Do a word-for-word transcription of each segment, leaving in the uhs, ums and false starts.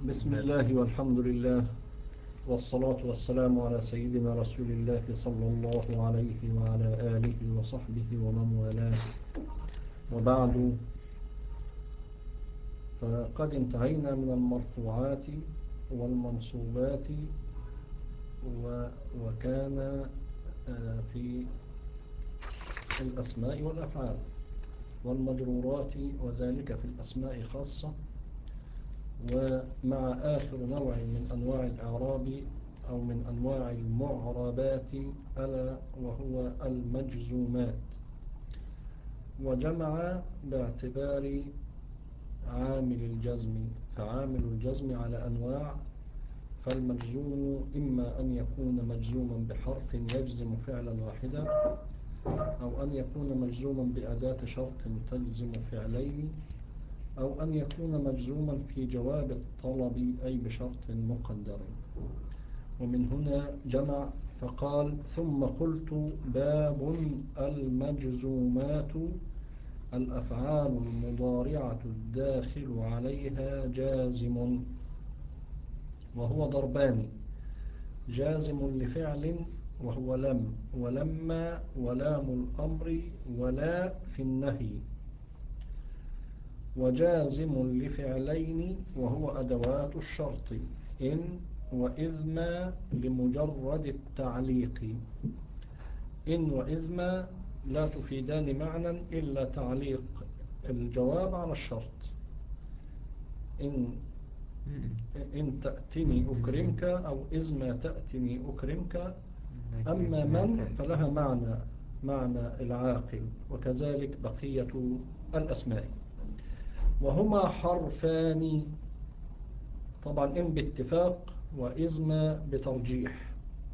بسم الله والحمد لله والصلاة والسلام على سيدنا رسول الله صلى الله عليه وعلى آله وصحبه ومن والاه، وبعد، فقد انتهينا من المرفوعات والمنصوبات وكان في الأسماء والأفعال والمجرورات، وذلك في الأسماء خاصة. ومع آخر نوع من أنواع الإعراب أو من أنواع المعربات ألا وهو المجزومات، وجمع باعتبار عامل الجزم، فعامل الجزم على أنواع. فالمجزوم إما أن يكون مجزوما بحرف يجزم فعلا واحدا، أو أن يكون مجزوما بأداة شرط تجزم فعلين، أو أن يكون مجزوما في جواب الطلب أي بشرط مقدر. ومن هنا جمع فقال: ثم قلت: باب المجزومات الأفعال المضارعة الداخل عليها جازم، وهو ضربان: جازم لفعل وهو لم ولما ولام الأمر ولا في النهي، وجازم لفعلين وهو أدوات الشرط إن وإذ ما لمجرد التعليق. إن وإذ ما لا تفيدان معنى إلا تعليق الجواب على الشرط. إن إن تأتني أكرمك أو إذ ما تأتني أكرمك. أما من فلها معنى معنى العاقل، وكذلك بقية الأسماء. وهما حرفان، طبعا إن باتفاق وإذ ما بترجيح.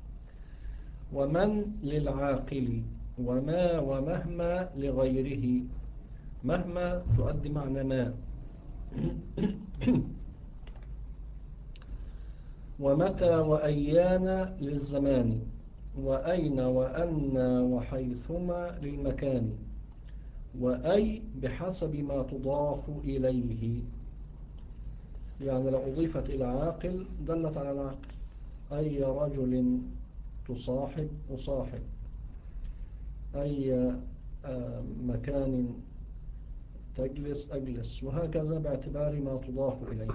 ومن للعاقل، وما ومهما لغيره. مهما تؤدي معنى ما. ومتى وأيان للزمان، وأين وأن وحيثما للمكان، وأي بحسب ما تضاف إليه. يعني لو أضيفت إلى عاقل دلت على العاقل: أي رجل تصاحب أصاحب، أي مكان تجلس أجلس، وهكذا باعتبار ما تضاف إليه.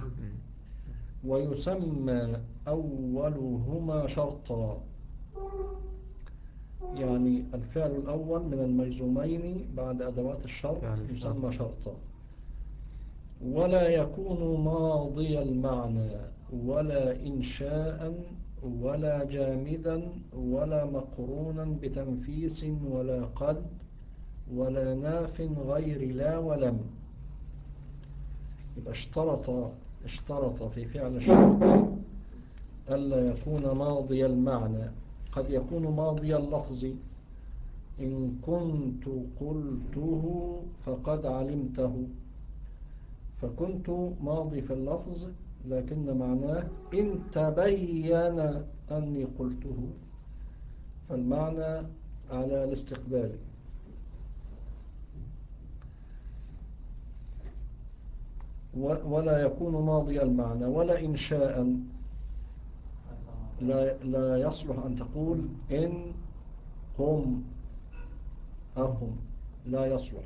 ويسمى أولهما شرطا، يعني الفعل الأول من المجزومين بعد أدوات الشرط يسمى شرطا. ولا يكون ماضي المعنى ولا إنشاء ولا جامدا ولا مقرونا بتنفيس ولا قد ولا ناف غير لا ولم. يبقى اشترط اشترط في فعل الشرط ألا يكون ماضي المعنى. قد يكون ماضي اللفظ: إن كنت قلته فقد علمته. فكنت ماضي في اللفظ، لكن معناه إن تبين أني قلته، فالمعنى على الاستقبال. ولا يكون ماضي المعنى ولا إنشاء. لا, لا يصلح أن تقول إن قم أقم، لا يصلح.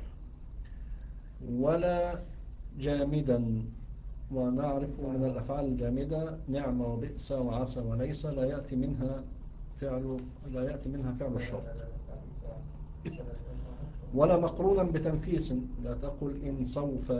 ولا جامدا، ونعرف من الأفعال الجامدة نعم وبئس وعسى وليس لا يأتي منها فعل لا يأتي منها فعل الشرط. ولا مقرونا بتنفيس، لا تقل إن سوف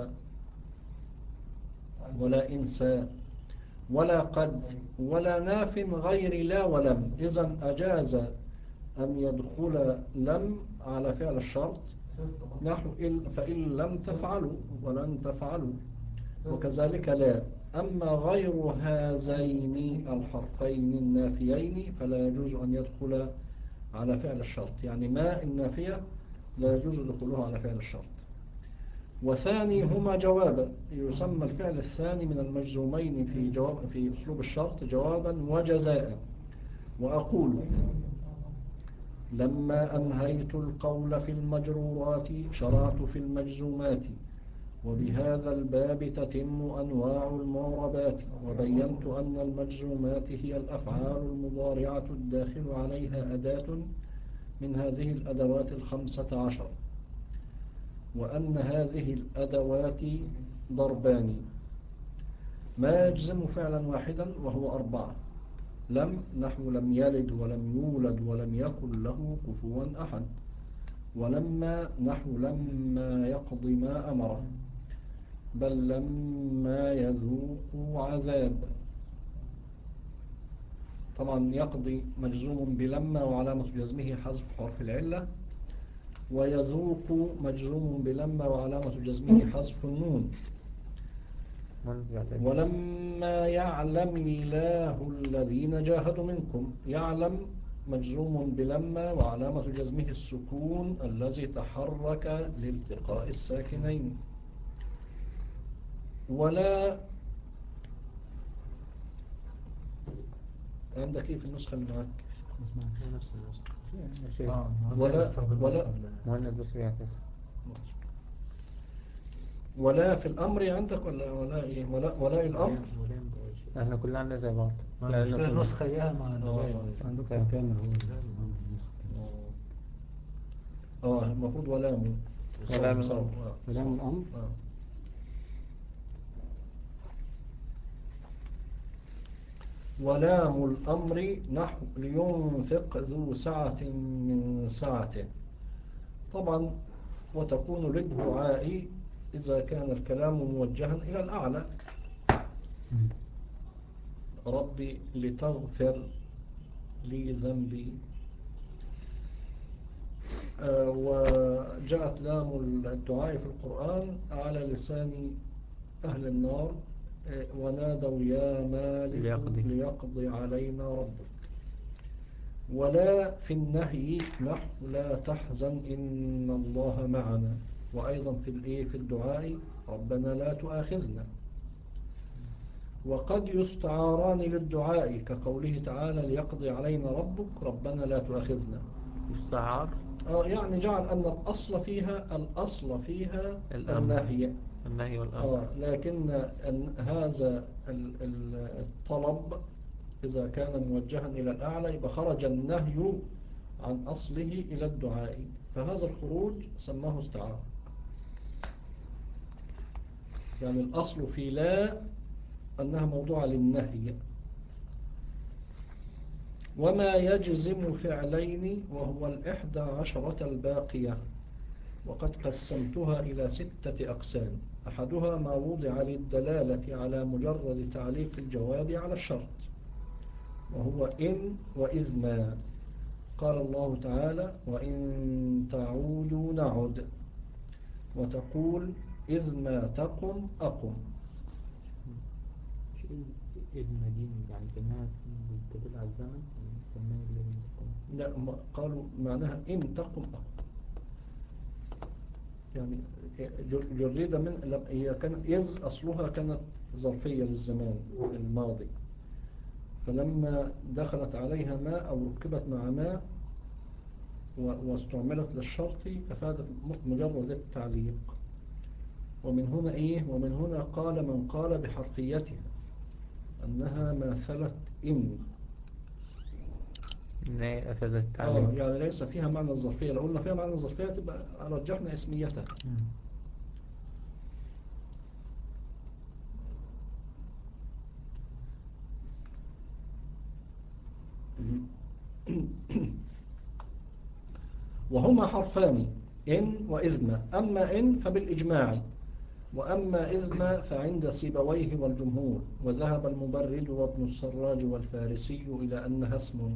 ولا إنسى. ولا قد ولا ناف غير لا ولم. إذن أجاز أن يدخل لم على فعل الشرط، نحو فإن لم تفعلوا ولن تفعلوا، وكذلك لا. أما غير هذين الحرفين النافيين فلا يجوز أن يدخل على فعل الشرط، يعني ما النافية لا يجوز دخولها على فعل الشرط. وثاني هما جوابا، يسمى الفعل الثاني من المجزومين في جواب في أسلوب الشرط جوابا وجزاء. وأقول: لما أنهيت القول في المجرورات شرعت في المجزومات، وبهذا الباب تتم أنواع المعربات. وبينت أن المجزومات هي الأفعال المضارعة الداخل عليها أداة من هذه الأدوات الخمسة عشر، وأن هذه الأدوات ضربان: ما يجزم فعلا واحدا وهو أربعة: لم نحو لم يلد ولم يولد ولم يكن له كفوا أحد، ولما نحو لما يقض ما أمره، بل لما يذوقوا عذاب. طبعا يقضي مجزوم بلما وعلامة جزمه حذف حرف العلة، ويذوق مجزوم بلما وعلامة جزمه حذف النون. ولما يعلم الله الذين جاهدوا منكم، يعلم مجزوم بلما وعلامة جزمه السكون الذي تحرك لالتقاء الساكنين. ولا عندك ايه في النسخة اللي معك؟ نفس النسخة. آه. ولا ولا مهند بس بيعكس. ولا في الأمر عندك ولا ولا إيه ولا ولا الأمر؟ احنا كلنا عندنا زي بعض. لا النسخة اياها مع عندك كامل هو اه المفروض ولام ولام الأمر. ولام الأمر. آه. ولام الأمر نحو لينفق ذو سعة من سعته. طبعا وتكون للدعاء إذا كان الكلام موجها إلى الأعلى: ربي لتغفر لي ذنبي. آه وجاءت لام الدعاء في القرآن على لسان أهل النار: آه ونادوا يا مالك ليقضي. ليقضي علينا ربك. ولا في النهي نحو لا تحزن إن الله معنا. وأيضا في الإيه في الدعاء: ربنا لا تؤاخذنا. وقد يستعاران للدعاء كقوله تعالى: ليقضي علينا ربك ربنا لا تؤاخذنا. يستعار آه يعني جعل أن الأصل فيها الأصل فيها النهي النهي والأمر. آه لكن أن هذا الطلب إذا كان موجها إلى الأعلى يبقى خرج النهي عن أصله إلى الدعاء، فهذا الخروج سماه استعارة. يعني الأصل في لا أنها موضوع للنهي. وما يجزم فعلين وهو الإحدى عشرة الباقية، وقد قسمتها إلى ستة أقسام: أحدها ما وضع للدلالة على مجرد تعليق الجواب على الشرط، وهو إن وإذ ما. قال الله تعالى: وإن تعودوا نعد. وتقول: إذ ما تقم أقم. إذ مدين يعني كأنها تدل على الزمن. لا قالوا معناها إن تقم أقم، يعني جريدة من هي كانت إذ أصلها كانت ظرفية للزمان الماضي، فلما دخلت عليها ما أو ركبت مع ما واستعملت للشرط أفادت مجرد التعليق. ومن هنا إيه ومن هنا قال من قال بحرفيتها أنها ماثلت إن أفادت آه يعني ليس فيها معنى الظرفية. لو قلنا فيها معنى الظرفية تبقى رجحنا اسميتها. وهما حرفان إن وإذما. أما إن فبالإجماع، وأما إذما فعند سيبويه والجمهور. وذهب المبرد وابن السراج والفارسي إلى أنها اسم.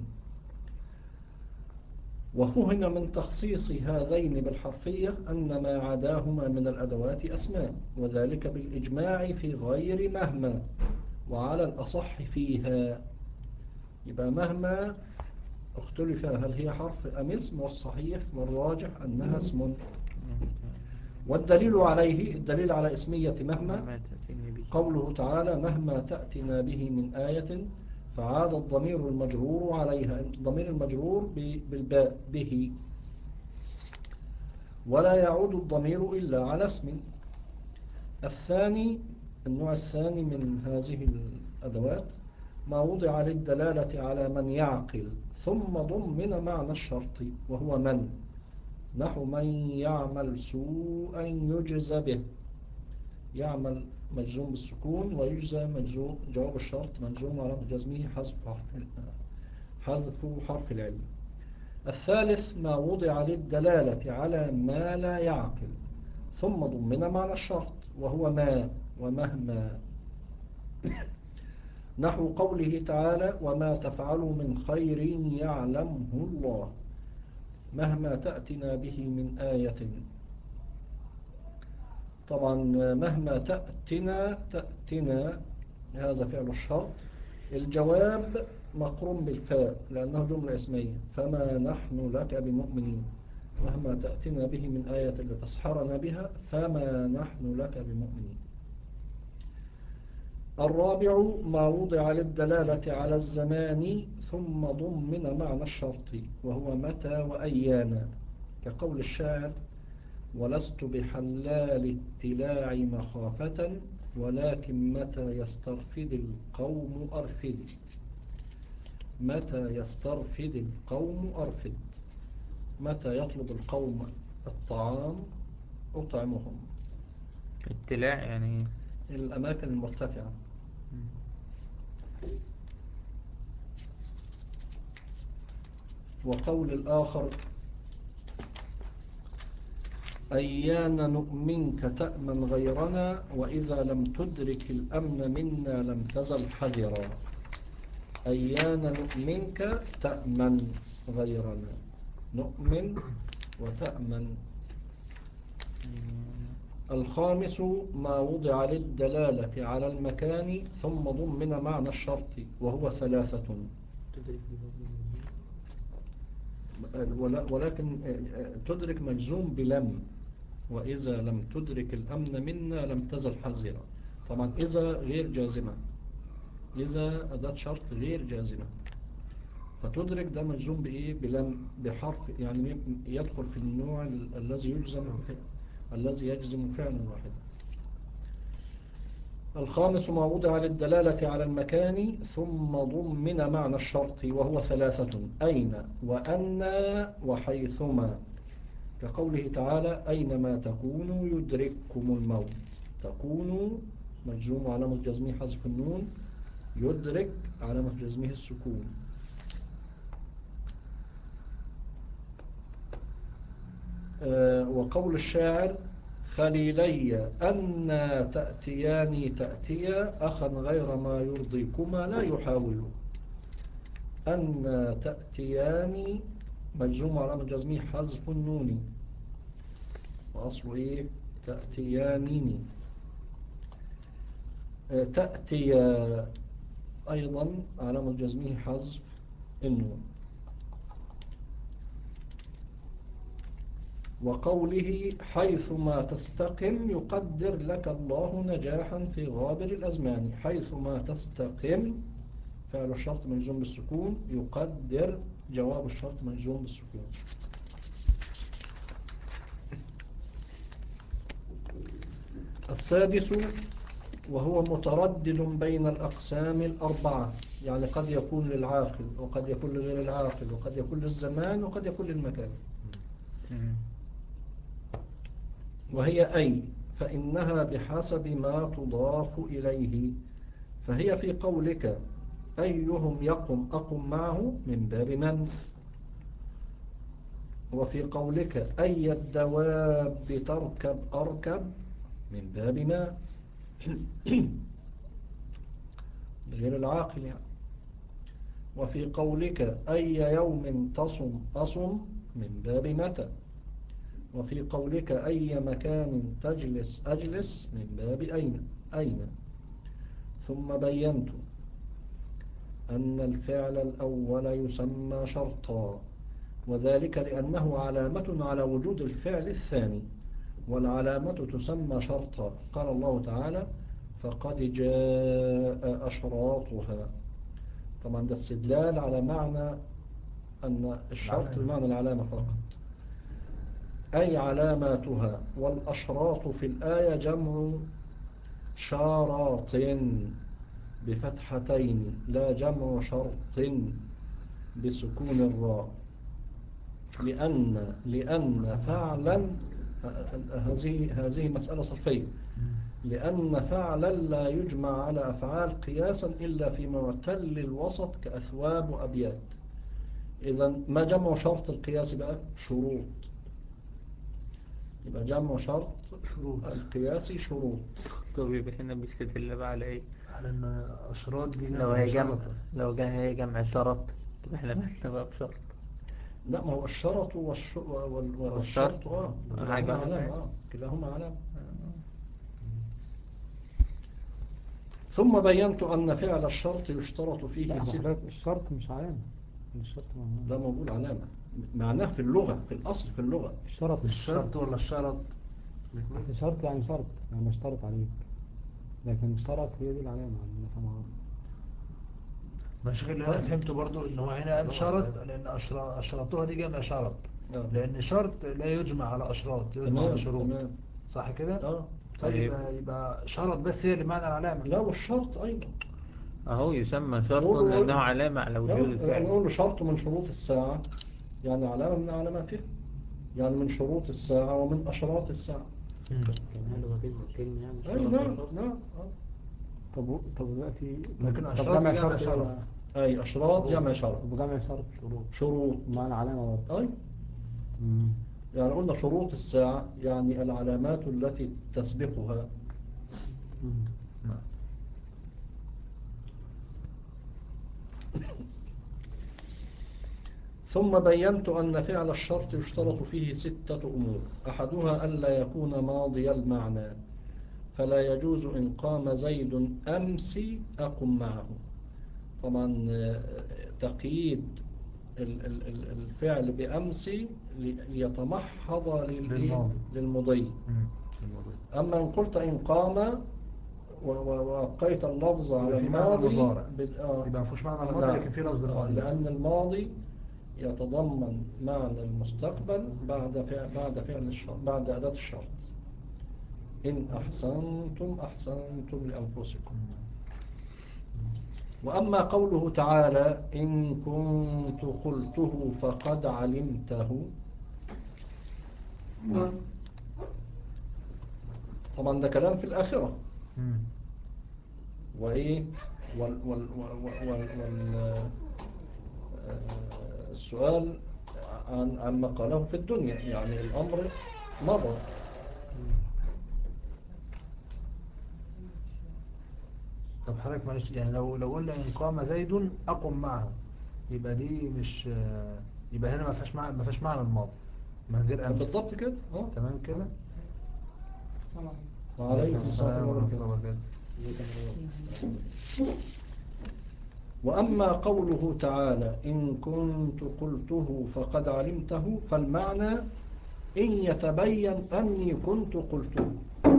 وفهم من تخصيص هذين بالحرفية أن ما عداهما من الأدوات أسماء، وذلك بالإجماع في غير مهما، وعلى الأصح فيها. يبقى مهما اختلف هل هي حرف أم اسم، والصحيح والراجح أنها اسم. والدليل عليه الدليل على اسمية مهما قوله تعالى: مهما تأتنا به من آية. فعاد الضمير المجرور عليها، الضمير المجرور بالباء به، ولا يعود الضمير إلا على اسم. الثاني، النوع الثاني من هذه الأدوات ما وضع للدلالة على من يعقل ثم ضمن معنى الشرط وهو من، نحو من يعمل سوءا يجزى به. يعمل مجزوم بالسكون، ويجزى مجزوم جواب الشرط مجزوم على جزمه حذف حرف حذف حرف العلم. الثالث ما وضع للدلالة على ما لا يعقل ثم ضمن معنى الشرط وهو ما ومهما، نحو قوله تعالى وما تفعلوا من خير يعلمه الله، مهما تأتنا به من آية. طبعا مهما تأتنا، تأتنا هذا فعل الشرط، الجواب مقرون بالفاء لأنه جملة اسمية، فما نحن لك بمؤمنين، مهما تأتنا به من آية لتسحرنا بها فما نحن لك بمؤمنين. الرابع ما وضع للدلالة على الزمان ثم ضمن معنى الشرط وهو متى وأيانا، كقول الشاعر ولست بحلال التلاع مخافة ولكن متى يسترفد القوم أرفد. متى يسترفد القوم أرفد، متى يطلب القوم الطعام أطعمهم. ابتلاع يعني. الأماكن المرتفعة. مم. وقول الآخر أيان نؤمنك تأمن غيرنا وإذا لم تدرك الأمن منا لم تزل حذرا. أيان نؤمنك تأمن غيرنا، نؤمن وتأمن. الخامس ما وضع للدلالة على المكان ثم ضمن معنى الشرط وهو ثلاثة، ولكن تدرك مجزوم بلم، وإذا لم تدرك الأمن منا لم تزل حذرا. طبعا إذا غير جازمة، إذا أداة شرط غير جازمة، فتدرك ده مجزوم بإيه؟ بلم، بحرف يعني يدخل في النوع الذي يجزم الذي يجزم فعلا واحدا. الخامس ما وضع للدلالة على المكان ثم ضمن معنى الشرط وهو ثلاثة، أين وأن وحيثما، كقوله تعالى أينما تكونوا يدرككم الموت. تكونوا مجزوم علامة جزمه حذف النون، يدرك علامة جزمه السكون. أه وقول الشاعر خليلي أن تأتياني تأتيا أخا غير ما يرضيكما لا يحاول. أن تأتياني مجزوم علامة جزمه حذف النون، وأصله إيه؟ تأتيانيني. أه تأتي أيضا علامة جزمه حذف النون. وقوله حيثما تستقم يقدر لك الله نجاحا في غابر الأزمان. حيثما تستقم فعل الشرط مجزوم بالسكون، يقدر جواب الشرط مجزوم بالسكون. السادس وهو متردد بين الأقسام الأربعة، يعني قد يكون للعاقل وقد يكون لغير العاقل وقد يكون للزمان وقد يكون للمكان. وهي أي، فإنها بحسب ما تضاف إليه، فهي في قولك أيهم يقم أقم معه من باب من، وفي قولك أي الدواب تركب أركب من باب ما غير العاقل يعني. وفي قولك أي يوم تصم أصم من باب متى، وفي قولك أي مكان تجلس أجلس من باب أين أين. ثم بينت أن الفعل الأول يسمى شرطا، وذلك لأنه علامة على وجود الفعل الثاني، والعلامة تسمى شرطا. قال الله تعالى فقد جاء أشراطها. طبعا ده استدلال على معنى أن الشرط بمعنى العلامة فقط، أي علاماتها. والأشراط في الآية جمع شارط بفتحتين لا جمع شرط بسكون الراء، لأن لأن فعلا هذه هذه مسألة صرفية، لأن فعلا لا يجمع على أفعال قياسا إلا في معتل الوسط كأثواب وأبيات. إذا ما جمع شرط القياس بقى؟ شروط. يبقى جمع شرط شروط القياسي شروط. طب يبقى هنا بيستدل بقى على ايه؟ على ان اشراط دي لو جمع هي جمع شرطة. لو جا هي جمع شرط، طب احنا مالنا بقى بشرط؟ لا، ما هو الشرط والش... وال- والشرط والشرط اه حاجة كلاهما واحدة. علامة اه كلاهما علامة. ثم بينت أن فعل الشرط يشترط لا فيه هو ست. حضرتك الشرط مش علامة. الشرط معناه لا، موجود علامة، معناه في اللغة، في الأصل في اللغة. الشرط مش الشرط ولا الشرط؟ أصل شرط يعني شرط يعني اشترط عليك، لكن شرط هي دي العلامة اللي نفهمها. مش اللي انا فهمته برضو ان هو هنا قال شرط لان أشرا- اشراطها دي جمع شرط، آه. لان شرط لا يجمع على اشراط، يجمع تمام على شروط. تمام. صح كده؟ اه طيب طيب. يبقى يبقى شرط بس هي اللي معنى العلامة. لا، والشرط أيضا اهو يسمى شرطا نقول لأنه علامة على وجود الفعل. نقول له شرط من شروط الساعة، يعني علامة من علاماتها، يعني من شروط الساعة ومن أشراط الساعة. مم. كان هي لغتين في الكلمة يعني أي شرط نعم وشرط. نعم آه. طب و- طب دلوقتي لكن طب أشراط جمع دي جمع شرط شرط. ايه؟ أي أشراط جمع شرط. طب جمع شرط شروط. معنى علامة برضه. أي مم. يعني قلنا شروط الساعة يعني العلامات التي تسبقها. مم. نعم. ثم بينت أن فعل الشرط يشترط فيه ستة أمور، أحدها ألا يكون ماضي المعنى، فلا يجوز إن قام زيد أمس أقم معه. طبعا آه، تقييد ال- ال- ال- الفعل بأمس لي- ليتمحض للإيه؟ للماضي. للمضي. مم. الموضوع. أما إن قلت إن قام و- و- وأبقيت اللفظ على يبقى في معنى الماضي المضارع. بد- آه، يبقى مفيش معنى آه، الماضي نعم. لكن في لفظ آه، الماضي بس. لأن الماضي يتضمن معنى المستقبل بعد فعل بعد فعل الشرط، بعد أداة الشرط. إن أحسنتم أحسنتم لأنفسكم. وأما قوله تعالى إن كنت قلته فقد علمته، طبعا ده كلام في الآخرة. مم. وإيه وال وال وال وال وال آه، السؤال عن عن ما قاله في الدنيا، يعني الأمر مضى. طب حضرتك معلش، يعني لو لو قلنا إن قام زيد أقم معه، يبقى دي مش يبقى هنا ما فيهاش معنى، ما فيهاش معنى الماضي من غير أمس. بالضبط كده. اه تمام كده. وعليكم السلام ورحمة الله وبركاته. وبركاته. وأما قوله تعالى إن كنت قلته فقد علمته، فالمعنى إن يتبين أني كنت قلته.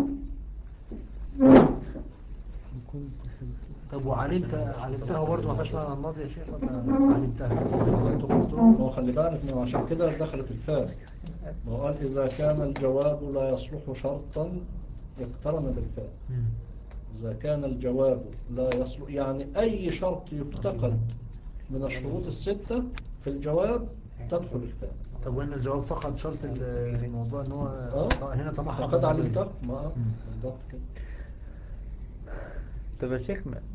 كنت كنت طب وعلمت علمته برضه ما فيهاش معنى الماضي يا شيخ ولا علمتها؟ كنت قلته. ما هو خلي بالك، ما هو عشان كده دخلت الفاء. ما هو قال إذا كان الجواب لا يصلح شرطا اقترن بالفاء. مم. إذا كان الجواب لا يصلح، يعني أي شرط يفتقد من الشروط الستة في الجواب تدخل الفاء. طب وإن الجواب فقط شرط الموضوع إن هو اه هنا طمح فقد علمته. ما مم. بالضبط كده. طب يا شيخ ما-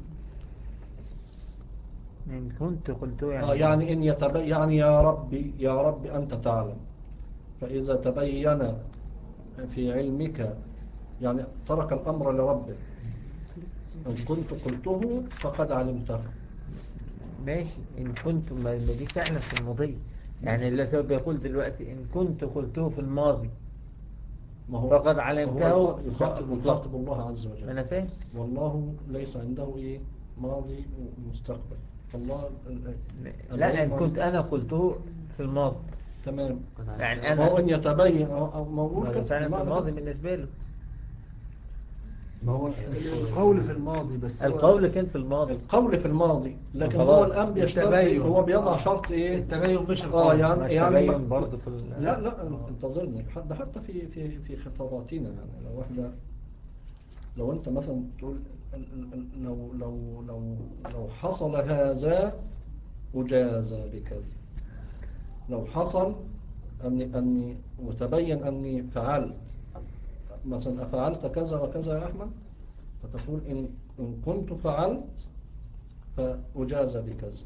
إن كنت قلت آه يعني يعني إن يتبين، يعني يا ربي يا ربي أنت تعلم، فإذا تبين في علمك، يعني ترك الأمر لربه، إن كنت قلته فقد علمته. ماشي. إن كنت ما ما دي فعلا في الماضي، يعني اللي هو بيقول دلوقتي إن كنت قلته في الماضي ما هو فقد هو علمته. يخاطب بالضبط. يخاطب الله عز ما وجل، أنا فاهم. والله ليس عنده إيه ماضي ومستقبل. الله ال- لا، إن العلم كنت عنده. أنا قلته في الماضي، تمام. يعني ما هو أنا إن يتبين أو أو موجود ما ده كده فعلا في المعنى الماضي كده. بالنسبة له. ما هو القول في الماضي بس هو القول كان في الماضي. القول في الماضي، لكن هو خلاص. الآن بيشترط التبين. إيه؟ هو بيضع آه. شرط إيه؟ التبين مش اه القول. يعني ما يعني التبين ما- برضه في ال... لا لا انتظرني، حتى حتى في في في خطاباتنا، يعني لو احنا لو أنت مثلا تقول ال- ال- ال- لو لو لو لو حصل هذا أجاز بكذا، لو حصل أني أني وتبين أني فعلت مثلا أفعلت كذا وكذا يا أحمد، فتقول إن إن كنت فعلت فأجاز بكذا.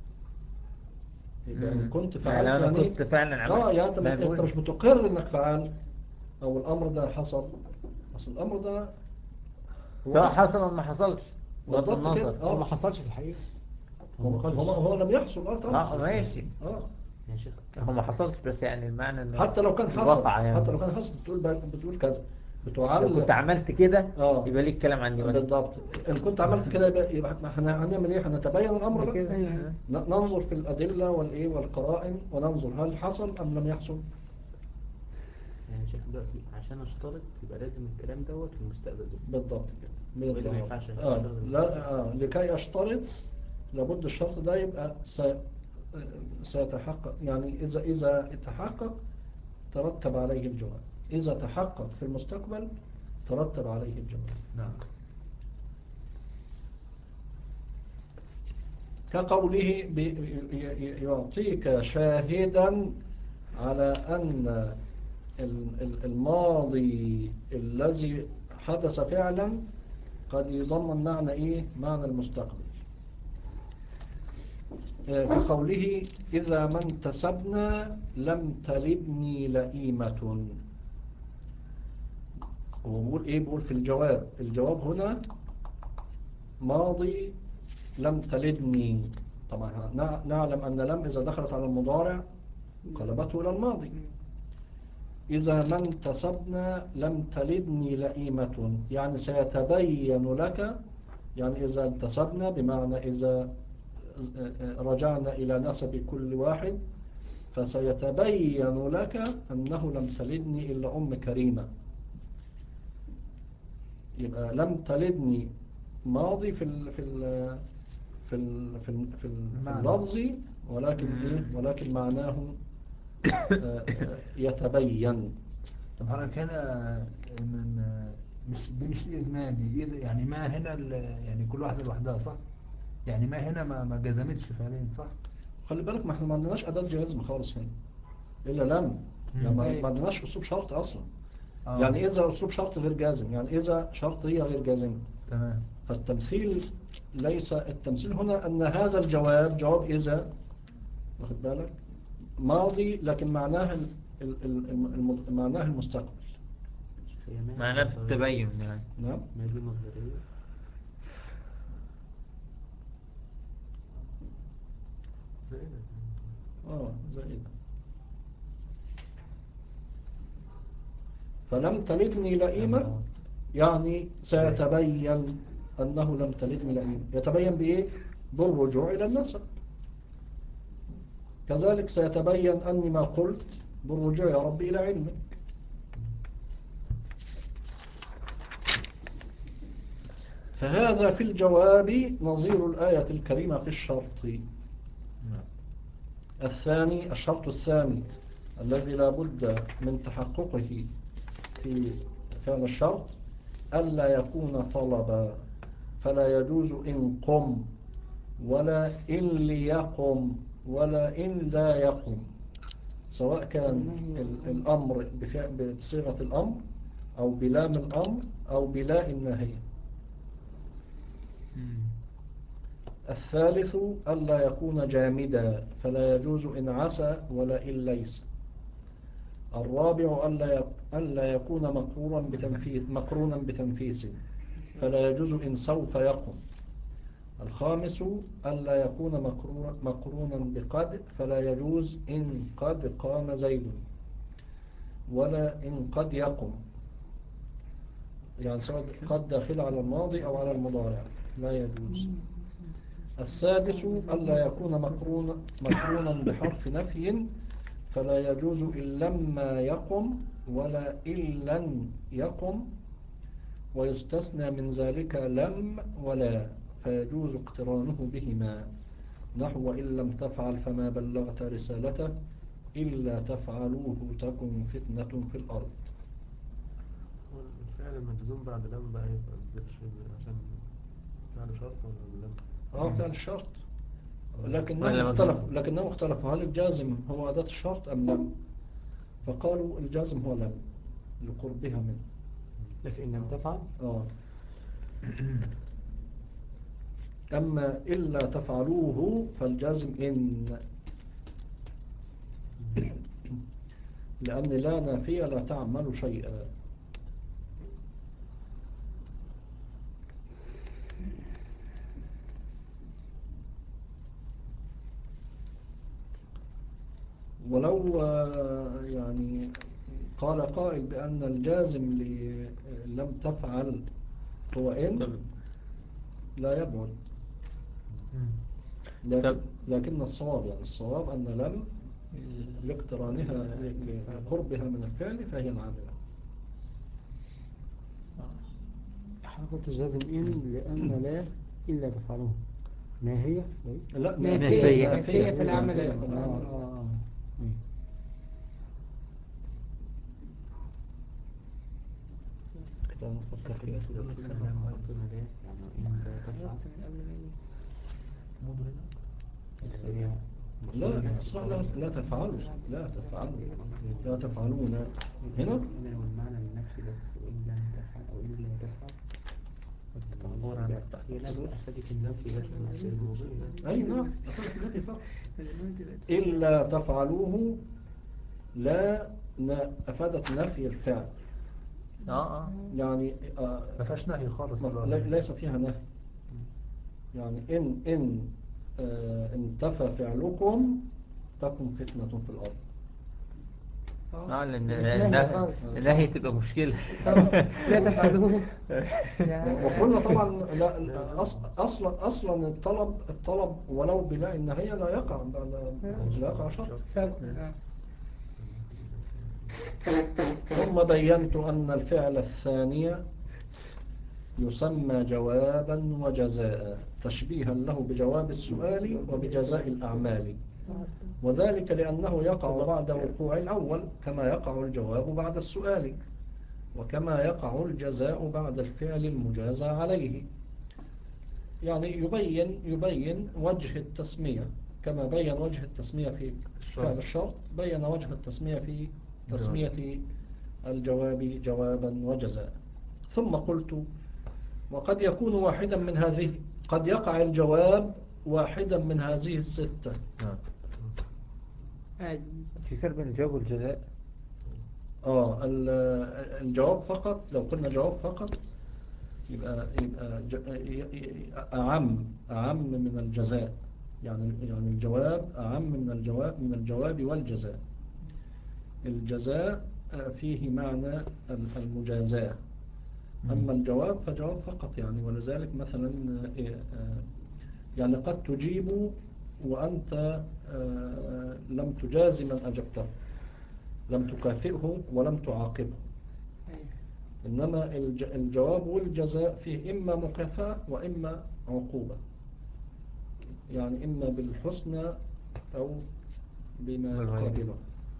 يبقى إن مم. كنت يعني فعلت أنا يعني كنت فعلا عملت آه يعني أنت ما أنت بقول مش بتقر إنك فعلت أو الأمر ده حصل، أصل الأمر ده هو سواء اسم حصل أو ما حصلش بغض بالضبط كده. النظر. هو ما آه حصلش في الحقيقة، هو هو ما قالش. هو هو لم يحصل. آه اه طبعا. ماشي. آه يا شيخ هو ما حصلش بس يعني المعنى انه حتى لو كان في حصل، الواقع يعني حتى لو كان حصل بتقول بتقول كذا، لو كنت بتعلق. عملت كده اه يبقى ليك كلام عني مثلا. بالضبط. ان كنت عملت كده يبقى يبقى احنا هنعمل ايه؟ هنتبين الامر يبقى بقى، كده أيوه. آه. ن- ننظر في الادله والايه والقرائن وننظر هل حصل ام لم يحصل. يعني يا شيخ دلوقتي عشان اشترط يبقى لازم الكلام دوت في المستقبل بس، بالضبط كده. والا ما بالضبط. ينفعش اه اشتغل لا المستقبل. آه. لكي اشترط لابد الشرط ده يبقى س... سيتحقق، يعني اذا اذا تحقق ترتب عليه الجواب، اذا تحقق في المستقبل ترتب عليه الجواب. نعم. كقوله ب- ي- يعطيك شاهدا على أن ال- ال- الماضي الذي حدث فعلا قد يضمن معنى إيه؟ معنى المستقبل. آه، كقوله إذا ما انتسبنا لم تلدني لئيمة. هو بيقول إيه؟ بيقول في الجواب، الجواب هنا ماضي لم تلدني. طبعا نع- نعلم أن لم إذا دخلت على المضارع قلبته إلى الماضي. إذا ما انتسبنا لم تلدني لئيمة، يعني سيتبين لك، يعني إذا انتسبنا بمعنى إذا رجعنا إلى نسب كل واحد فسيتبين لك أنه لم تلدني إلا أم كريمة. يبقى لم تلدني ماضي في ال في ال في ال في ال في ال- في المعنى. اللفظ، ولكن إيه؟ ولكن معناه آه، آه، يتبين. طب حضرتك هنا من مش دي مش إذ ما دي إذ يعني ما هنا ال- يعني كل واحدة لوحدها صح؟ يعني ما هنا ما ما جزمتش فعليا صح؟ خلي بالك ما احنا ما عندناش أداة جزم خالص هنا إلا لم، يعني ما مم. ما عندناش أسلوب شرط أصلا. اه يعني إذا أسلوب شرط غير جازم، يعني إذا شرطية غير جازمة. تمام. فالتمثيل ليس التمثيل هنا أن هذا الجواب جواب إذا، واخد بالك، ماضي لكن معناه ال- ال- ال- الم- معناه المستقبل. شيخ هي ما معناه مصدرية. بالتبين يعني. نعم. ما دي مصدرية. زائدة. آه زائدة. فلم تلدني لئيمة يعني سيتبين أنه لم تلدني لئيمة. يتبين بإيه؟ بالرجوع إلى النسب. كذلك سيتبين أني ما قلت بالرجوع يا رب إلى علمك. فهذا في الجواب نظير الآية الكريمة في الشرط. نعم. الثاني، الشرط الثاني الذي لا بد من تحققه في فعل الشرط ألا يكون طلبا، فلا يجوز إن قم ولا إن ليقم ولا إن لا يقم، سواء كان ال- الأمر بفع- بصيغة الأمر أو بلام الأمر أو بلا النهي. الثالث ألا يكون جامدا، فلا يجوز إن عسى ولا إن ليس. الرابع ألا يك- ألا يكون مقرونا بتنفيذ مقرونا بتنفيذ، فلا يجوز إن سوف يقم. الخامس ألا يكون مقرون- مقرونا بقد، فلا يجوز إن قد قام زيد ولا إن قد يقم، يعني سواء قد داخل على الماضي أو على المضارع لا يجوز. السادس ألا يكون مقرونا مقرونا بحرف نفي، فلا يجوز إن لما يقم ولا إن لن يقم، ويستثنى من ذلك لم ولا، فيجوز اقترانه بهما، نحو إن لم تفعل فما بلغت رسالته إلا تفعلوه تكن فتنة في الأرض. هو فعلا مجزوم بعد لم بقى يبقى مبقاش عشان فعل شرط ولا لم؟ اه فعل الشرط، ولا لكنهم مجزوم. اختلفوا لكنهم اختلفوا هل الجازم هو أداة الشرط أم لم؟ فقالوا الجازم هو لم لقربها منه. لكن إن لم تفعل آه. أما إلا تفعلوه فالجازم إن، لأن لا نافية لا تعمل شيئا. ولو آه، يعني قال قائل بأن الجازم لم تفعل هو إن لا يبعد، لكن, لكن الصواب يعني الصواب أن لم لاقترانها لقربها من الفعل فهي العاملة. حركة الجازم إن لأن لا إلا تفعلوه ما هي لا نافية. نافية في العمل. نافية. آه آه آه. إيه. كده نفكر فيها. لو كنا لما حطينا ده يعني إن لا تفعل اللي هي لا أصلا لا, لا تفعلوا لا تفعلوا لا تفعلون هنا. هنا لو المعنى النفسي بس وإن لم تفعل أو إن لا تفعل عبارة عن هي لا بقى أفادت النفي بس مش الموضوع. أي نعم أفضل النفي فقط. إلا تفعلوه لا ن- أفادت نفي الفعل اه اه يعني آه ما فيهاش نهي خالص. ما- لي- ليس فيها نهي. يعني إن إن آه انتفى فعلكم تكن فتنة في الأرض. اه لان مش نهي النهي خالص. النهي تبقى مشكلة. لا تفعلوه. وقلنا طبعا لا لا، أص- أصلا أصلا الطلب الطلب ولو بلا النهي لا يقع لا يقع شرط. ثم بينت أن الفعل الثاني يسمى جوابا وجزاء تشبيها له بجواب السؤال وبجزاء الأعمال، وذلك لأنه يقع بعد وقوع الأول كما يقع الجواب بعد السؤال، وكما يقع الجزاء بعد الفعل المجازى عليه. يعني يبين يبين وجه التسمية كما بين وجه التسمية في فعل الشرط بين وجه التسمية في تسمية الجواب جوابا وجزاء. ثم قلت وقد يكون واحدا من هذه، قد يقع الجواب واحدا من هذه الستة. في فرق بين الجواب والجزاء. آه ال- الجواب فقط لو قلنا جواب فقط يبقى يبقى ج- ي- ي- أعم أعم من الجزاء. يعني يعني الجواب أعم من الجواب من الجواب والجزاء. الجزاء فيه معنى المجازاة، أما الجواب فجواب فقط. يعني ولذلك مثلا يعني قد تجيب وأنت لم تجازي من أجبته، لم تكافئه ولم تعاقبه. إنما الج- الجواب والجزاء فيه إما مكافأة وإما عقوبة، يعني إما بالحسنى أو بما بالغير. يقابله.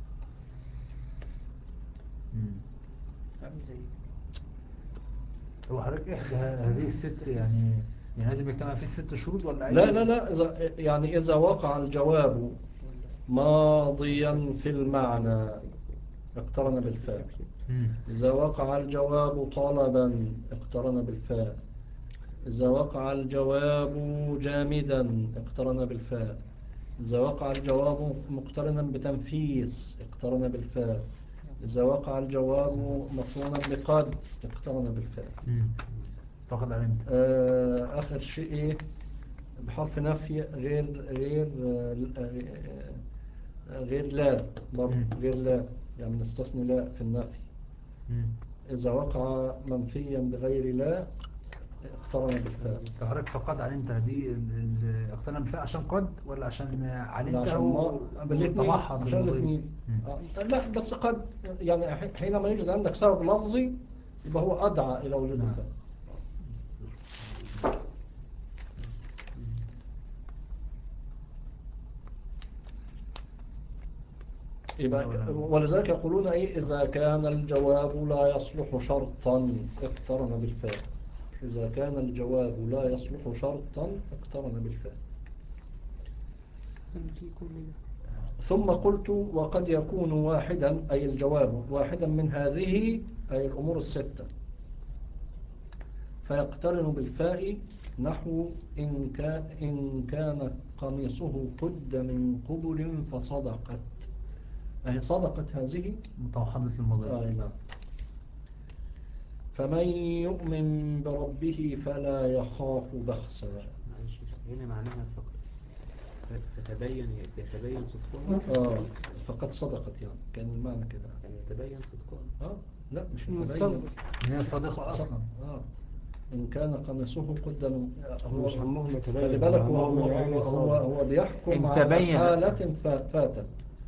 هو حضرتك إحدى هذه الست يعني يعني لازم يجتمع فيه الست شروط ولا أي؟ لا لا لا إذا يعني إذا وقع الجواب ماضيا في المعنى اقترن بالفاء، مم. إذا وقع الجواب طلبا اقترن بالفاء، إذا وقع الجواب جامدا اقترن بالفاء، إذا وقع الجواب مقترنا بتنفيس اقترن بالفاء، إذا وقع الجواب مقرونا بقد اقترن بالفاء. مم. فقد علمت. آه، آخر شيء إيه؟ بحرف نفي غير غير آه، آه، غير لا برضه مم. غير لا، يعني نستثني لا في النفي. مم. إذا وقع منفيا بغير لا اقترن بالفاء. لو حضرتك فقد علمت دي ال- ال- اقترن بالفاء عشان قد ولا عشان لا علمته عشان ما بالاثنين وطبعها في عشان الماضي؟ الاثنين. مم. آه، لا بس قد يعني ح- حينما يوجد عندك سبب لفظي يبقى هو أدعى إلى وجود نعم. الفاء. يبقى ولذلك يقولون إيه إذا كان الجواب لا يصلح شرطا اقترن بالفاء. إذا كان الجواب لا يصلح شرطا اقترن بالفاء. ثم قلت وقد يكون واحدا أي الجواب واحدا من هذه أي الأمور الستة فيقترن بالفاء نحو إن كان, إن كان قميصه قد من قبل فصدقت. أهي صدقت هذه متوحدة المضي. آه نعم. فمن يؤمن بربه فلا يخاف بخسا. معلش هنا معناها فقط فتبين يتبين صدقها. آه فقد صدقت يعني كان المعنى كده يعني يتبين صدقها. آه لا مش مستقبل. يتبين هي صادقة أصلا. آه إن كان قميصه قد من هو مش همهم يتبين. خلي بالك هو همهم هو, يعني هو, هو, هو بيحكم إن على تبين. حالة فات- فاتت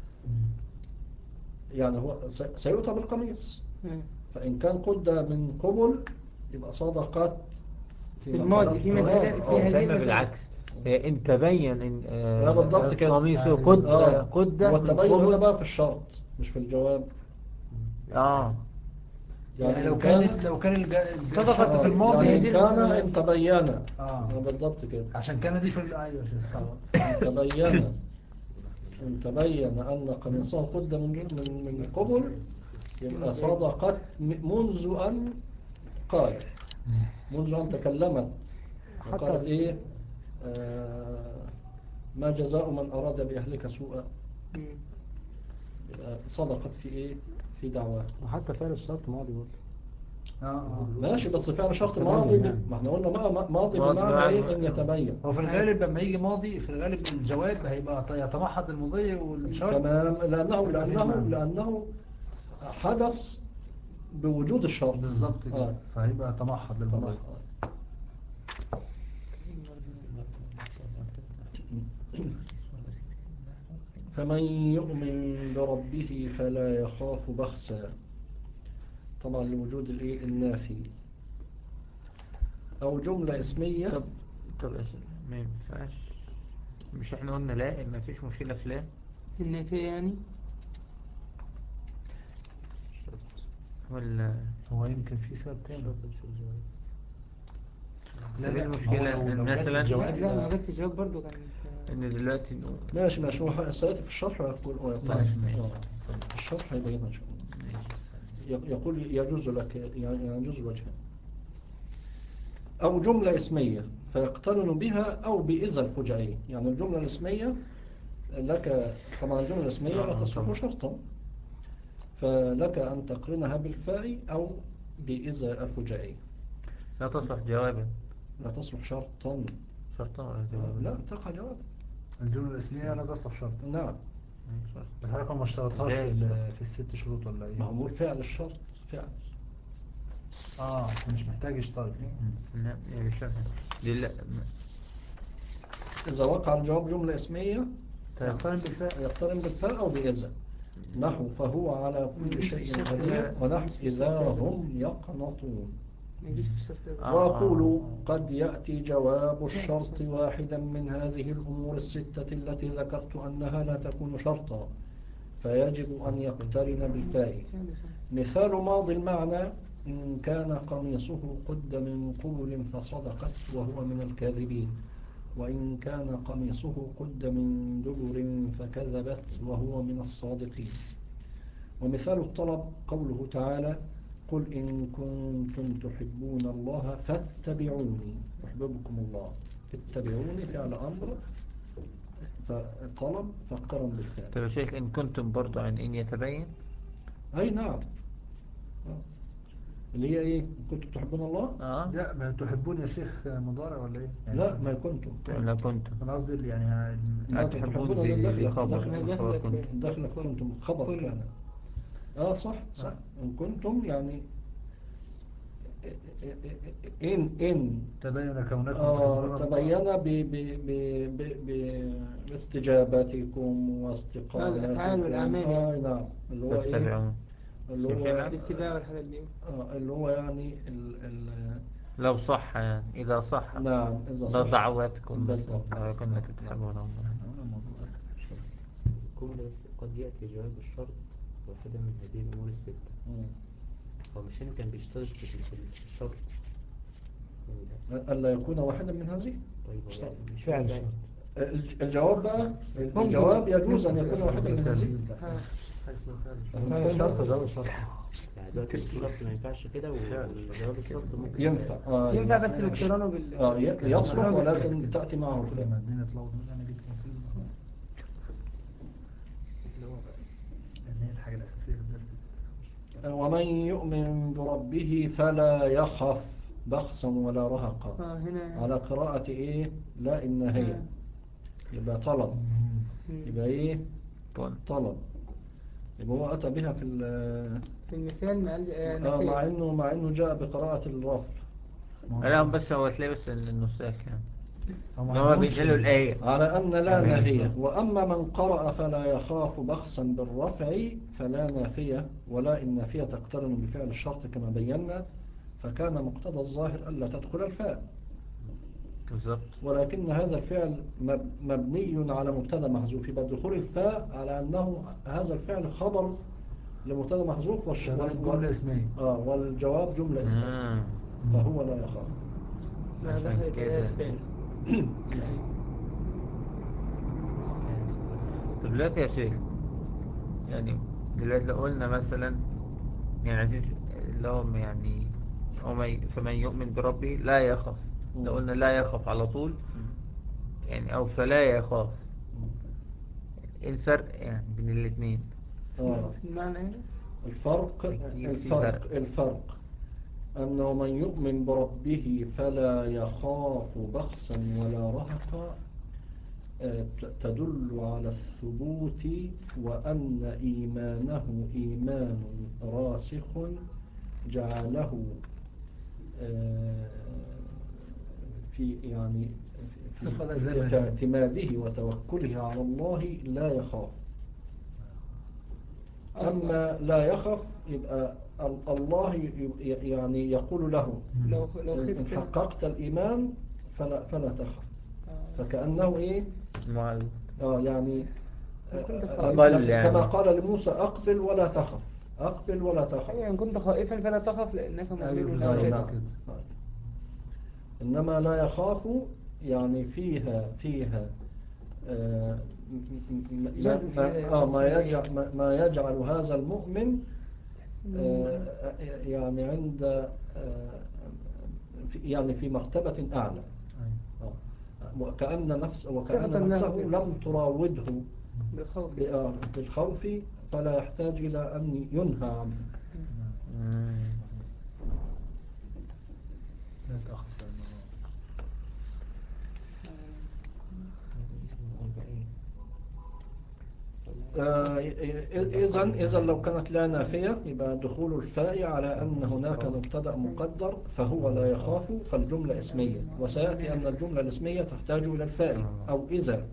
يعني هو س- سيؤتى بالقميص فإن كان قد من قبل يبقى صدقات في الماضي في مسألة في أو هذه فهم المسألة. بالعكس هي إن تبين إن لا بالضبط كده. قميصه قد آه. قد هو من التبين هنا قبل. بقى في الشرط مش في الجواب. آه يعني لو إن كانت لو كان الج- صدقت الشرط في الماضي يعني إن هذه كان المسألة. إن تبين اه آه، بالضبط كده. عشان كان دي في ال- ايوه صح. إن تبين إن تبين أن قميصه قد من من من قبل يبقى صدقت م- منذ أن قال منذ أن تكلمت وقالت إيه آه ما جزاء من أراد بأهلك سوءا مم. يبقى صدقت في إيه في دعواه. وحتى فعل الشرط ماضي برضه. اه اه ماشي بس فعل شرط تبين ماضي يعني. ما احنا قلنا ما- ما- ماضي ماضي بمعنى بمعنى- إيه إن يتبين. هو في الغالب لما يجي ماضي في الغالب الجواب هيبقى يتمحض المضي والشرط. تمام لأنه يبقى فيه لأنه معنى. لأنه حدث بوجود الشرط بالظبط كده آه. فهيبقى يتمحض المضي. طبعا. فمن يؤمن بربه فلا يخاف بخسا طبعا لوجود الايه النافي او جملة اسمية. طب طب أس- ما ينفعش مش احنا قلنا لا ما فيش مشكلة في لا النافية يعني ولا هو يمكن في سبب تاني. لا طب لا المشكلة هو لو- لو جت في مثلا لا الجواب لا ما يبقى- جت في الجواب برضه كانت ان دلوقتي نقول ماشي ماشي هو سيأتي في الشرح ويقول ويقول ماشي، ماشي. آه. الشرح هيبينها ان شاء الله. يقول يجوز لك يعني يجوز وجهه أو جملة اسمية فيقترن بها أو بإذا الفجائية. يعني الجملة الاسمية لك طبعا الجملة الاسمية لا آه، تصلح طبعا. شرطا فلك أن تقرنها بالفاء أو بإذا الفجائية. لا تصلح جوابا لا تصلح شرطا شرطا ولا جوابا لا تقع جواب. الجملة الاسمية لا تصلح شرط. نعم بس حضرتك ما اشترطهاش في, إزاي؟ ال- في الست شروط ولا ايه؟ معمول فعل الشرط فعل اه مش محتاج يشترط. لا يعني مش فاهم دي لا إذا وقع الجواب جملة اسمية طيب. يقترن بالفاء. يقترن بالفاء أو بإذا نحو فهو على كل شيء قدير ونحو إذا هم يقنطون. ما يجيش في الشرط ده. آه. وأقول قد يأتي جواب الشرط واحدا من هذه الأمور الستة التي ذكرت أنها لا تكون شرطا فيجب أن يقترن بالفاء. مثال ماضي المعنى إن كان قميصه قد من قبل فصدقت وهو من الكاذبين وإن كان قميصه قد من دبر فكذبت وهو من الصادقين. ومثال الطلب قوله تعالى قل إن كنتم تحبون الله فاتبعوني يحببكم الله. اتبعوني فعل أمر فطلب فاقترن بالفعل. طب يا شيخ إن كنتم برضو عن إن يتبين أي نعم آه. اللي هي إيه إن كنتم تحبون الله آه لا ما تحبون يا شيخ مضارع ولا ايه؟ يعني لا ما كنتم لا كنتم انا قصدي اللي يعني ها- لا تحبون تحبون ب- دخلك بخبر دخلك خبر كنتم دخلك كنتم خبر كان آه صح صح إن كنتم يعني إن إن تبين كونكم آه تحبون تبين الله. ب ب ب ب ب باستجابتكم واستقامتكم. الأفعال والأعمال آه يعني. نعم اللي هو إيه تتبعون اللي هو الاتباع والحاجات دي. آه اللي هو يعني ال ال لو صح يعني إذا صح نعم إذا ده صح دعواتكم بالضبط. مثلا لو كنك تحبون الله الجملة بس قد يأتي جواب الشرط واحدة من هذه الأمور الستة. مم. هو مش هنا كان بيشترط في في- في الشرط يعني ده. ألا يكون واحدا من هذه. طيب هو يعني مش فعل واحد. الشرط. الج- الجواب بقى الجواب يجوز أن يكون واحدا من هذه. ها. حاجة اسمها فعل الشرط. فعل الشرط وجواب الشرط. يعني دلوقتي الشرط ما ينفعش كده وجواب الشرط ممكن ينفع آه ينفع بس باقترانه بال آه ي- يصلح بالرابط. ولكن تأتي معه كل الفعل. ما الدنيا تلخبط مني انا جيت كونفيوز اللي هو لان هي الحاجه الاساسيه في الدرس. ومن يؤمن بربه فلا يخف بخسا ولا رهقا. اه هنا على قراءة إيه لا إن هي آه. يبقى طلب. مم. يبقى إيه طيب. طلب. يبقى هو أتى بها في ال- في المثال ما قال آه، آه نفي. مع إنه مع إنه جاء بقراءة الرفع. لا بس هو تلاقي بس النساك يعني هو ما إن هو عندهمش بينزلوا الآية. على أن لا يعني نافية. بالظبط. وأما من قرأ فلا يخاف بخسا بالرفع فلا نافية ولا إن نافية تقترن بفعل الشرط كما بينا، فكان مقتضى الظاهر ألا تدخل الفاء. بالظبط. ولكن هذا الفعل مب- مبني على مبتدا محذوف، يبقى دخول الفاء على أنه هذا الفعل خبر لمبتدا محذوف والش- شغال وال- جملة اسمية. آه والجواب جملة اسمية. مم. فهو لا يخاف. ما عشان دخلت كده. الآية فعل. طب دلوقتي يا شيخ يعني دلوقتي لو قلنا مثلا يعني عايزين اللي هو يعني ومن- فمن يؤمن بربه لا يخاف. لو قلنا لا يخاف على طول يعني أو فلا يخاف، ايه الفرق يعني بين الاثنين؟ آه. في المعنى هنا الفرق أكيد في الفرق فرق. الفرق أنه من يؤمن بربه فلا يخاف بخسا ولا رهقا آه، ت- تدل على الثبوت وأن إيمانه إيمان راسخ جعله آه، في يعني في, صفة في, لازمة في لله. اعتماده وتوكله على الله لا يخاف. أصلا. أما لا يخف يبقى ال- الله ي- ي- يعني يقول له لو لو إن خفت حققت الإيمان فلا, فلا تخف. آه. فكأنه إيه مع آه يعني إن كنت آه، خائفا أقل يعني. كما قال لموسى أقبل ولا تخف. أقبل ولا تخف. أيوة إن كنت خائفا فلا تخف لأنك أيوة مؤمن آه، بالظبط. بالله. نعم. إنما لا يخاف يعني فيها فيها آه، م- م- ما, جزم ما, فيها آه ما, تسمية. يجعل ما- ما يجعل هذا المؤمن إنه آه، يعني عند آه، في- يعني في مرتبة أعلى. آه. وكأن نفس وكأن صفة له نفسه كده. لم تراوده بالخوف. ب- آه، بالخوف فلا يحتاج إلى أن ينهى عنه. مم. لا تخف لأنه آه، إذا إذا لو كانت لا نافية يبقى دخول الفاء على أن هناك مبتدأ مقدر فهو لا يخاف فالجملة اسمية، وسيأتي أن الجملة الاسمية تحتاج إلى الفاء أو إذا.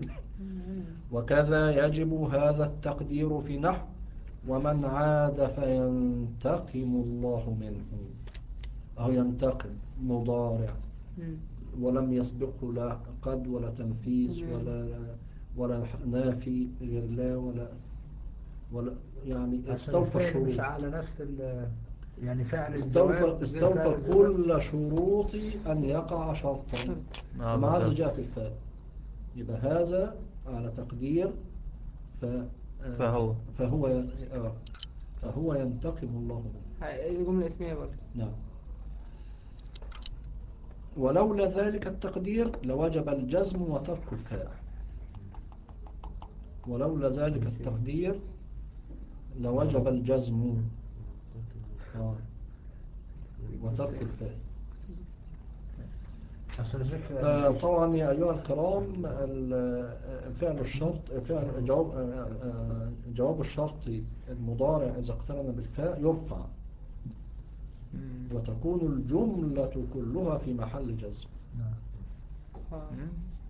وكذا يجب هذا التقدير في نحو ومن عاد فينتقم الله منه. أو ينتقم مضارع مم. ولم يسبقه لا قد ولا تنفيذ تمام. ولا ولا نافي غير لا ولا ولا يعني عشان استوفى الفعل مش الشروط. على نفس ال يعني فعل استوفى الجواب غير استوفى فعل الجواب. كل شروط أن يقع شرطا. آه، ومع هذا بالظبط. جاءت الفاء. يبقى هذا على تقدير ف فهو. فهو آه، فهو ينتقم الله منه. هي جملة اسمية برضه. نعم. ولولا ذلك التقدير لوجب الجزم وترك الفاء. ولولا ذلك التقدير لوجب الجزم آه، وترك الفاء. عشان الفكرة آه، طبعا يا أيها الكرام ال- فعل الشرط فعل جواب آه، آه، جواب الشرط المضارع إذا اقترن بالفاء يرفع مم. وتكون الجملة كلها في محل جزم. آه. مم.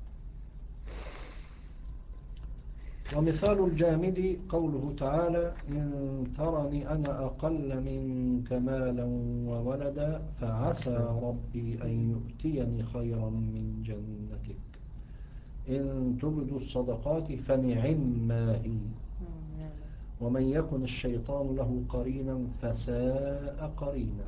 ومثال الجامد قوله تعالى إن ترني أنا أقل منك مالا وولدا فعسى ربي أن يؤتيني خيرا من جنتك. إن تبدوا الصدقات فنعما هي ومن يكن الشيطان له قرينا فساء قرينا.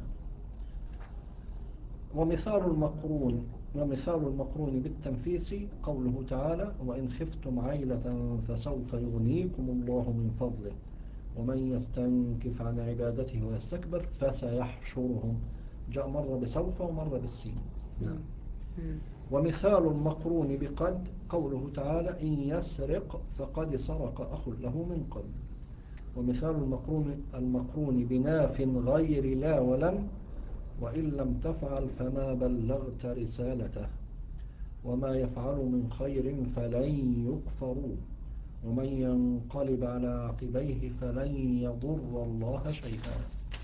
ومثال المقرون ومثال المقرون بالتنفيس قوله تعالى وإن خفتم عيلة فسوف يغنيكم الله من فضله ومن يستنكف عن عبادته ويستكبر فسيحشرهم. جاء مرة بسوف ومرة بالسين. نعم. ومثال المقرون بقد قوله تعالى إن يسرق فقد سرق أخ له من قبل. ومثال المقرون المقرون بناف غير لا ولم وإن لم تفعل فما بلغت رسالته وما يفعل من خير فلن يكفروا ومن ينقلب على عقبيه فلن يضر الله شيئا.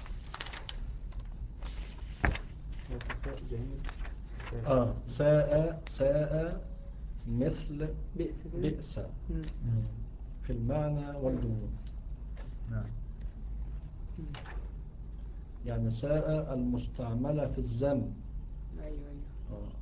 وفساء جميل. آه ساء ساء مثل بئس كده. بئس مم. في المعنى والجمود. نعم. يعني ساء المستعملة في الذم. أيوة أيوة. آه.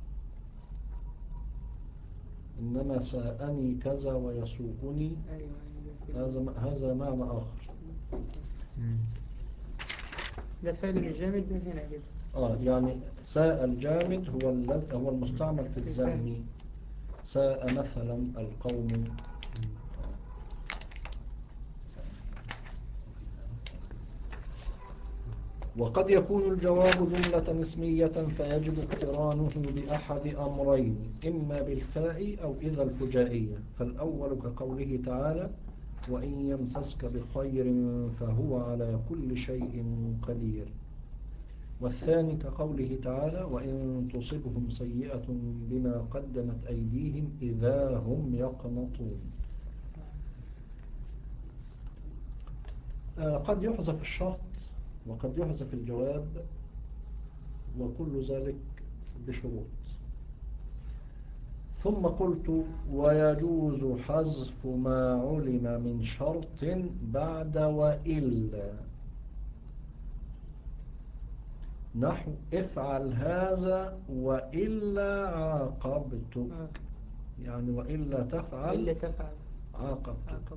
إنما ساءني كذا ويسوءني أيوة أيوة. هذا هذا معنى آخر. مم. ده فعل الجامد من هنا كده. آه يعني ساء الجامد هو الذي هو المستعمل في الذم. ساء مثلا القوم. وقد يكون الجواب جملة اسمية فيجب اقترانه بأحد أمرين إما بالفاء أو إذا الفجائية. فالأول كقوله تعالى وإن يمسسك بخير فهو على كل شيء قدير. والثاني كقوله تعالى وإن تصبهم سيئة بما قدمت أيديهم إذا هم يقنطون. آه قد يحذف الشرط وقد يحذف الجواب وكل ذلك بشروط. ثم قلت ويجوز حذف ما علم من شرط بعد وإلا نحو افعل هذا وإلا عاقبتك. يعني وإلا تفعل إلا تفعل عاقبتك. عاقب.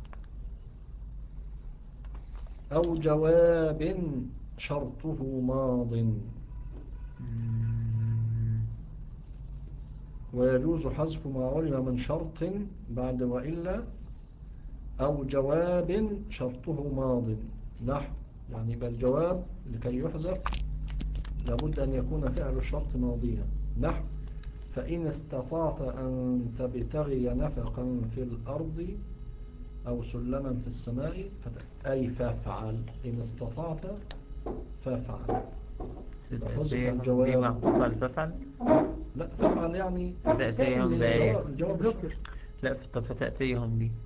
أو جواب شرطه ماض. ويجوز حذف ما علم من شرط بعد وإلا أو جواب شرطه ماض. نحو يعني يبقى الجواب لكي يحذف لابد أن يكون فعل الشرط ماضيا. نحو فإن استطعت أن تبتغي نفقا في الأرض أو سلما في السماء أي فافعل. إن استطعت فافعل. تأتيهم دي معطوفة على فافعل. لا فافعل يعني فتأتيهم فعل بإيه؟ الجواب الجواب الشرط. لا طب فتأتيهم دي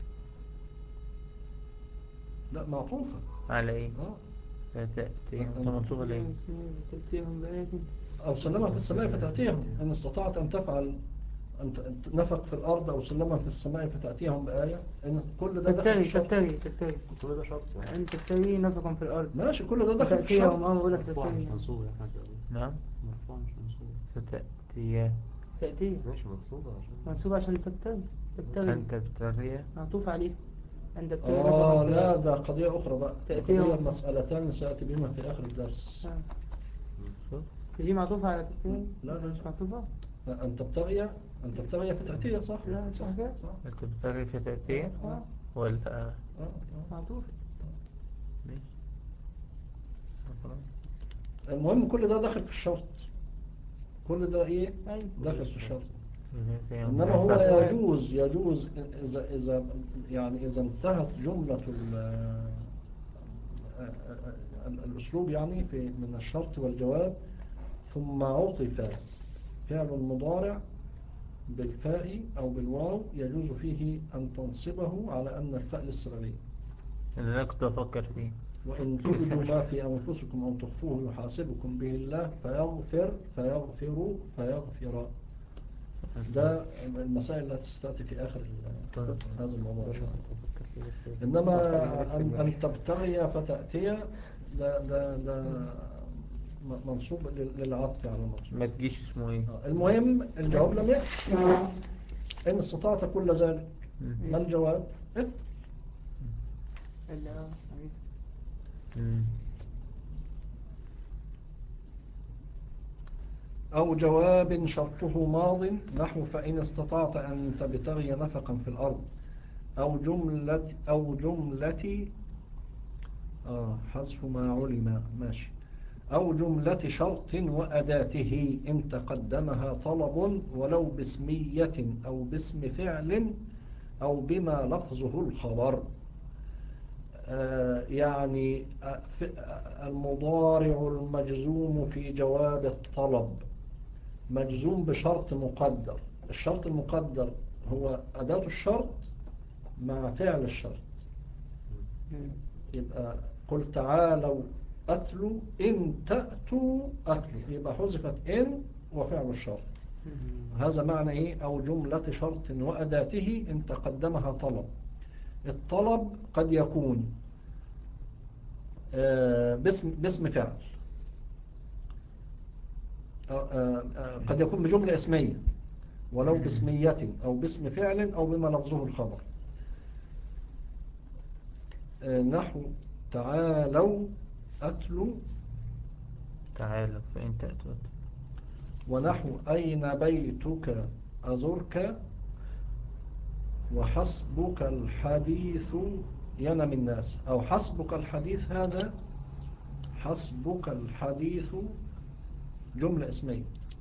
لا معطوفة على إيه؟ آه. فتأتيهم طب منصوبة ليه؟ تأتيهم بآية أو سلما في السماء فتأتيهم. إن استطعت أن تفعل أن نفق في الأرض أو سلما في السماء فتأتيهم بآية. إن كل ده داخل في تبتغي الشرط. تبتغي تبتغي كل ده شرط يعني. أنت تبتغي نفقا في الأرض ماشي كل ده داخل في تأتيهم. الشرط. اه بقول لك مرفوع مش تبتغي منصوب يا أحمد زويل. نعم مرفوع مش منصوب. فتأتي تأتي ماشي منصوبة عشان منصوب عشان تبتغي تبتغي أنت تبتغي معطوف عليه. أنت تبتغي آه نفقا في لا الأرض. ده قضية أخرى بقى. تأتيهم. قضية مسألتان سيأتي بهما في آخر الدرس. آه. شوف دي معطوفة على تبتغي. لا لا مش معطوفة. أن تبتغي أن تبتغي فتأتي صح. لا صح كده. صح. تبتغي فتأتي آه. ولا آه. آه. معطوف. ماشي المهم كل ده داخل في الشرط. كل ده إيه أيوة. داخل في الشرط. فتأتيهم إنما هو بالفعل. يجوز يجوز إذا إذا يعني إذا انتهت جملة ال- الأسلوب يعني في من الشرط والجواب ثم عطف فعل المضارع بالفاء أو بالواو يجوز فيه أن تنصبه على أن الفاء للسببية. أنا كنت أفكر فيه. وإن تبدوا ما في أنفسكم أو تخفوه يحاسبكم به الله فيغفر فيغفر فيغفر. ده المسائل التي ستأتي في آخر ال- هذا الموضوع إن شاء الله. إنما أن, أن تبتغي فتأتي ده, ده, ده منصوب لل- للعطف على المنصوب. ما تجيش اسمه إيه؟ المهم الجواب لم يأتي. إن استطعت كل ذلك مم. ما الجواب؟ افعل. اللي اه صحيح. مم. أو جواب شرطه ماض نحو فإن استطعت أن تبتغي نفقا في الأرض، أو جملة أو جملة آه حذف ما علم ماشي، أو جملة شرط وأداته إن تقدمها طلب ولو باسمية أو باسم فعل أو بما لفظه الخبر. آه يعني آه، في- آه، المضارع المجزوم في جواب الطلب مجزوم بشرط مقدر. الشرط المقدر هو أداة الشرط مع فعل الشرط. مم. يبقى قل تعالوا أتلوا إن تأتوا أتلوا، يبقى حذفت إن وفعل الشرط. هذا معنى إيه؟ أو جملة شرط وأداته إن تقدمها طلب. الطلب قد يكون آه، باسم باسم فعل، آه، آه، آه، قد يكون بجملة اسمية ولو باسمية أو باسم فعل أو بما لفظه الخبر. آه، نحو تعالوا أتلوا، تعالى فإن تأتوا. ونحو أين بيتك أزرك، وحسبك الحديث ينم الناس. أو حسبك الحديث، هذا حسبك الحديث جملة اسمية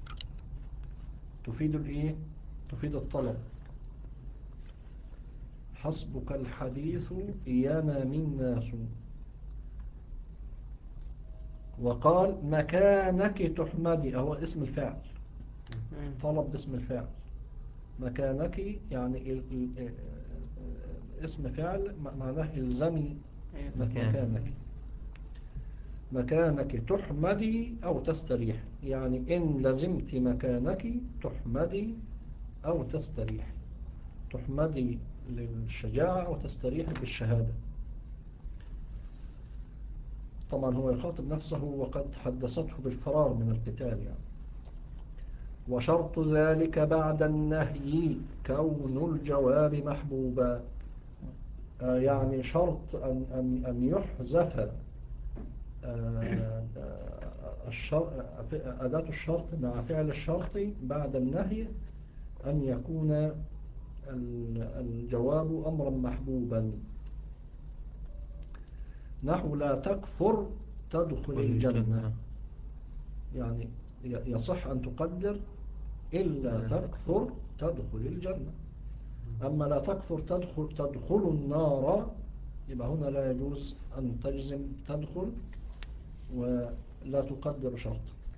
تفيد الإيه؟ تفيد الطلب. حسبك الحديث ينم الناس. وقال مكانك تحمدي، أهو اسم الفعل، مم. طلب باسم الفعل. مكانك يعني ال ال اسم فعل معناه الزمي أيوة. مكانك. مكانك تحمدي أو تستريح، يعني إن لزمت مكانك تحمدي أو تستريح. تحمدي للشجاعة أو تستريح بالشهادة. طبعا هو يخاطب نفسه وقد حدثته بالفرار من القتال يعني. وشرط ذلك بعد النهي كون الجواب محبوبا. آه يعني شرط أن, أن, أن يحذف آه، آه، الشر- أداة الشرط مع فعل الشرط بعد النهي أن يكون ال- الجواب أمرا محبوبا. نحو لا تكفر تدخل الجنة، يعني ي- يصح أن تقدر إلا تكفر تدخل الجنة. أما لا تكفر تدخل, تدخل النار، يبقى هنا لا يجوز أن تجزم تدخل ولا تقدر شرط.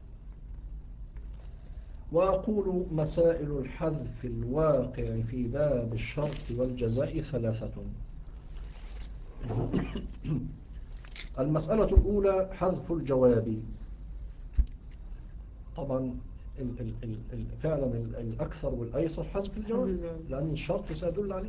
وأقول مسائل الحذف الواقع في باب الشرط والجزاء ثلاثة. المسألة الأولى حذف الجواب. طبعا ال ال ال ال فعلا ال الأكثر والأيسر حذف الجواب، لأن الشرط سيدل عليه.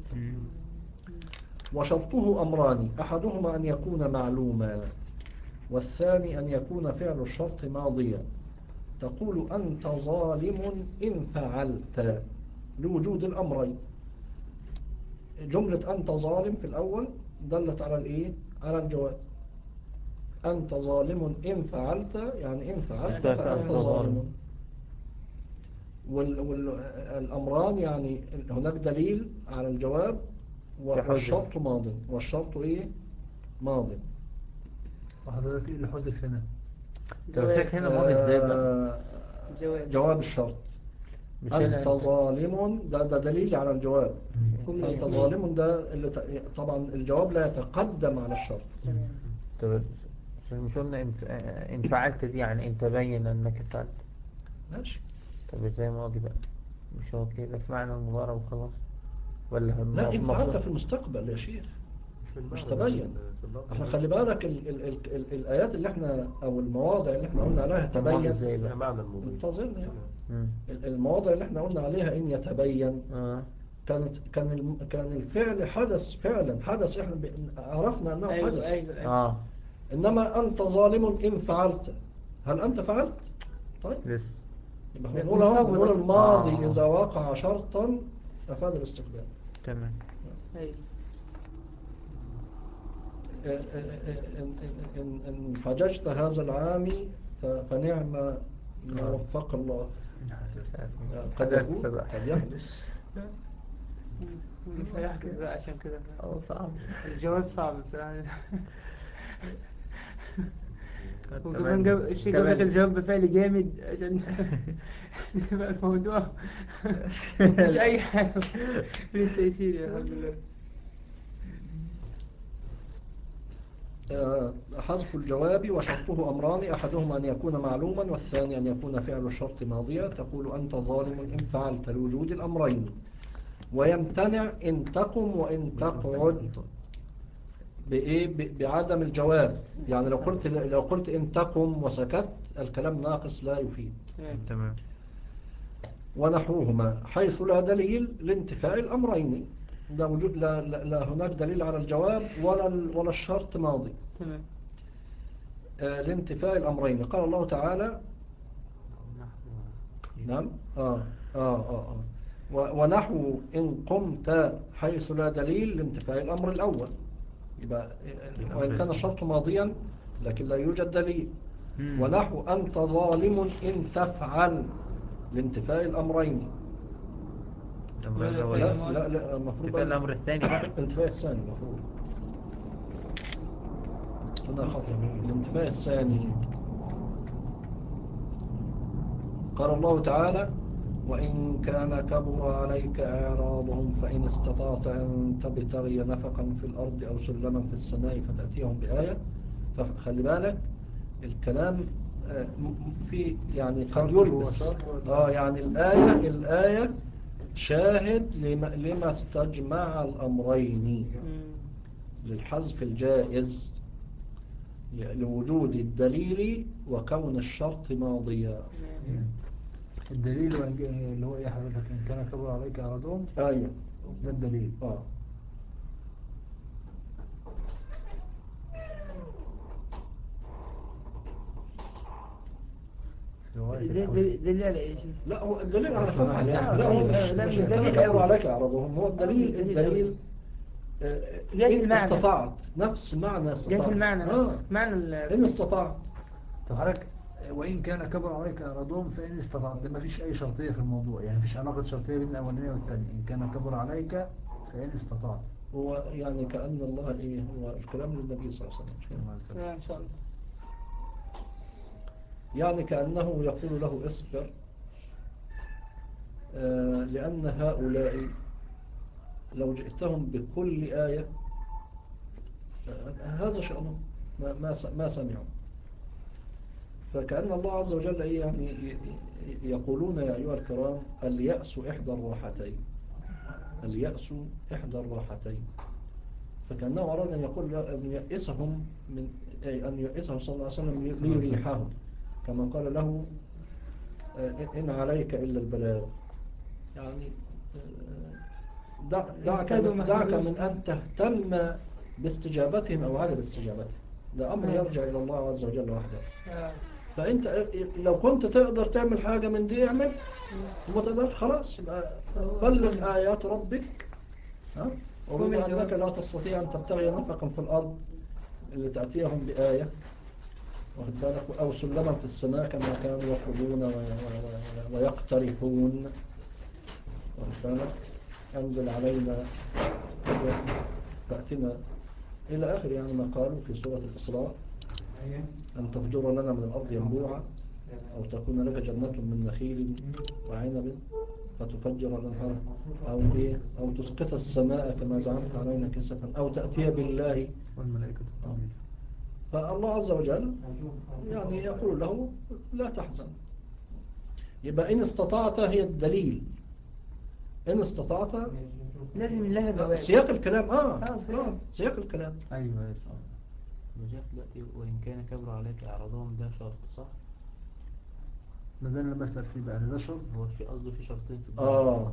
وشرطه أمران، أحدهما أن يكون معلوما، والثاني أن يكون فعل الشرط ماضيا. تقول أنت ظالم إن فعلت، لوجود الأمرين. جملة أنت ظالم في الأول دلت على الإيه؟ على الجواب. أنت ظالم إن فعلت، يعني إن فعلت فأنت ظالم. والأمران يعني هناك دليل على الجواب والشرط ماض. والشرط إيه؟ ماض. وحضرتك إيه اللي حذف هنا؟ توفيق هنا ماضي ازاي بقى؟ آه، جواب. جواب الشرط. مش أنت هنا ظالم، ده, ده دليل على الجواب. جملة أنت اسمية. ظالم ده اللي ت- طبعا الجواب لا يتقدم على الشرط. تمام. طب مش قلنا إن إن فعلت دي يعني إن تبين أنك فعلت؟ ماشي. طب ازاي ماضي بقى؟ مش هو كده في معنى المضارع وخلاص؟ ولا لا، إن فعلت المقصود؟ في المستقبل يا شيخ، في مش المعنى تبين. في اللفظ احنا بس. خلي بالك ال ال ال ال الآيات اللي احنا أو المواضع اللي احنا قلنا عليها طب ماضي تبين. ازاي فيها بقى؟ معنى المضي. انتظرنا يعني. مم. ال- المواضع اللي احنا قلنا عليها إن يتبين، اه كانت كان الم- كان الفعل حدث، فعلا حدث، احنا ب- عرفنا أنه أيوة حدث. أيوة أيوة. اه إنما أنت ظالم إن فعلت، هل أنت فعلت؟ طيب لسه. يبقى ده بنقول اهو، مستقبل بنقول أصلا. الماضي آه. إذا وقع شرطا أفاد الاستقبال. تمام. أيوة. إن إن- إن- إن حججت هذا العام ف- فنعم ما وفق الله. قد حدث يكون بقى. قد يحدث. مش هيحدث بقى عشان كده. أو صعب. الجواب صعب بصراحة. وكمان كمان جاب الشيخ جاب لك كمان الجواب بفعل جامد عشان يبقى الموضوع مفيش أي حاجة في التيسير يا الحمد لله. آه، حذف الجواب وشرطه أمران، أحدهما أن يكون معلوما والثاني أن يكون فعل الشرط ماضيا. تقول أنت ظالم إن فعلت لوجود الأمرين، ويمتنع إن تقم وإن تقعد بإيه ب- بعدم الجواب. يعني لو قلت لو قلت إن تقم وسكت الكلام ناقص لا يفيد. تمام. ونحوهما حيث لا دليل لانتفاء الأمرين، لا, وجود لا, لا, لا هناك دليل على الجواب ولا ال- ولا الشرط ماضي. تمام. آه، لانتفاء الأمرين. قال الله تعالى نعم آه آه آه, آه. و- ونحو إن قمت حيث لا دليل لانتفاء الأمر الأول. يبقى آه، وإن كان الشرط ماضيا لكن لا يوجد دليل. مم. ونحو أنت ظالم إن تفعل لانتفاء الأمرين. طب لا، هو لا إيه؟ لا لا المفروض انتفاء الأمر الثاني بقى. الانتفاء الثاني المفروض هنا خطأ. الانتفاء الثاني قال الله تعالى وإن كان كبر عليك إعراضهم فإن استطعت أن تبتغي نفقا في الأرض أو سلما في السماء فتأتيهم بآية. فخلي بالك الكلام آه، م- في يعني قد يلبس آه يعني الآية الآية شاهد لما, لما استجمع الأمرين للحذف الجائز لوجود الدليل وكون الشرط ماضيا. الدليل وإن- اللي هو ايه حضرتك ان كان كبر عليك اعراضهم أيوة ده الدليل. آه. في رواية ازاي الحسن. دليل دليل على ايه يا شيخ؟ لا هو الدليل على أصلاً فتح لا، لا هو مش لا، مش مش كان دليل كبر أوي. عليك أعرضهم. هو مش الدليل دليل الدليل آه، جاء في إن المعنى. استطعت نفس معنى جاء استطعت في المعنى آه. نفسه معنى ال- إن استطعت طب حضرتك وإن كان كبر عليك إعراضهم فإن استطعت، ده مفيش أي شرطية في الموضوع، يعني مفيش علاقة شرطية بين الأولانية والثانية. إن كان كبر عليك فإن استطعت. هو يعني كأن الله إيه هو الكلام للنبي صلى الله عليه وسلم. آه، ان شاء الله. يعني كأنه يقول له اصبر آه، لأن هؤلاء لو جئتهم بكل آية آه، هذا شأنهم ما, ما س- ما سمعوا. فكأن الله عز وجل إيه يعني ي- ي- يقولون يا أيها الكرام اليأس إحدى الراحتين. اليأس إحدى الراحتين. فكأنه أراد أن يقول أن يئسهم من أي أن يئسه صلى الله عليه وسلم ليريحهم كما قال له آه، إن عليك إلا البلاغ. يعني آه، دع- دعك من, دعك من أن تهتم باستجابتهم أو عدم استجابتهم. ده أمر يرجع إلى الله عز وجل وحده. آه. فأنت لو كنت تقدر تعمل حاجة من دي اعمل، وما تقدرش خلاص يبقى بلغ آيات ربك. ها؟ وبما أنك لا تستطيع أن تبتغي نفقا في الأرض اللي تأتيهم بآية واخد بالك، أو سلما في السماء كما كانوا يطلبون و- و- و- ويقترحون واخد بالك، أنزل علينا فأتنا إلى آخر يعني ما قالوا في سورة الإسراء أن تفجر لنا من الأرض ينبوعا أو تكون لك جنة من نخيل وعنب فتفجر الأنهار أو إيه أو تسقط السماء كما زعمت علينا كسفا أو تأتي بالله والملائكة تطمئن. فالله عز وجل يعني يقول له لا تحزن. يبقى إن استطعت هي الدليل. إن استطعت لازم لها جواب. سياق الكلام آه, آه، سياق. آه سياق الكلام. أيوة أيوة. وجاء دلوقتي وإن كان كبر عليك إعراضهم ده شرط صح؟ ما ده اللي أنا بسأل فيه بقى، ده شرط. هو في قصده في شرطين في الجملة. آه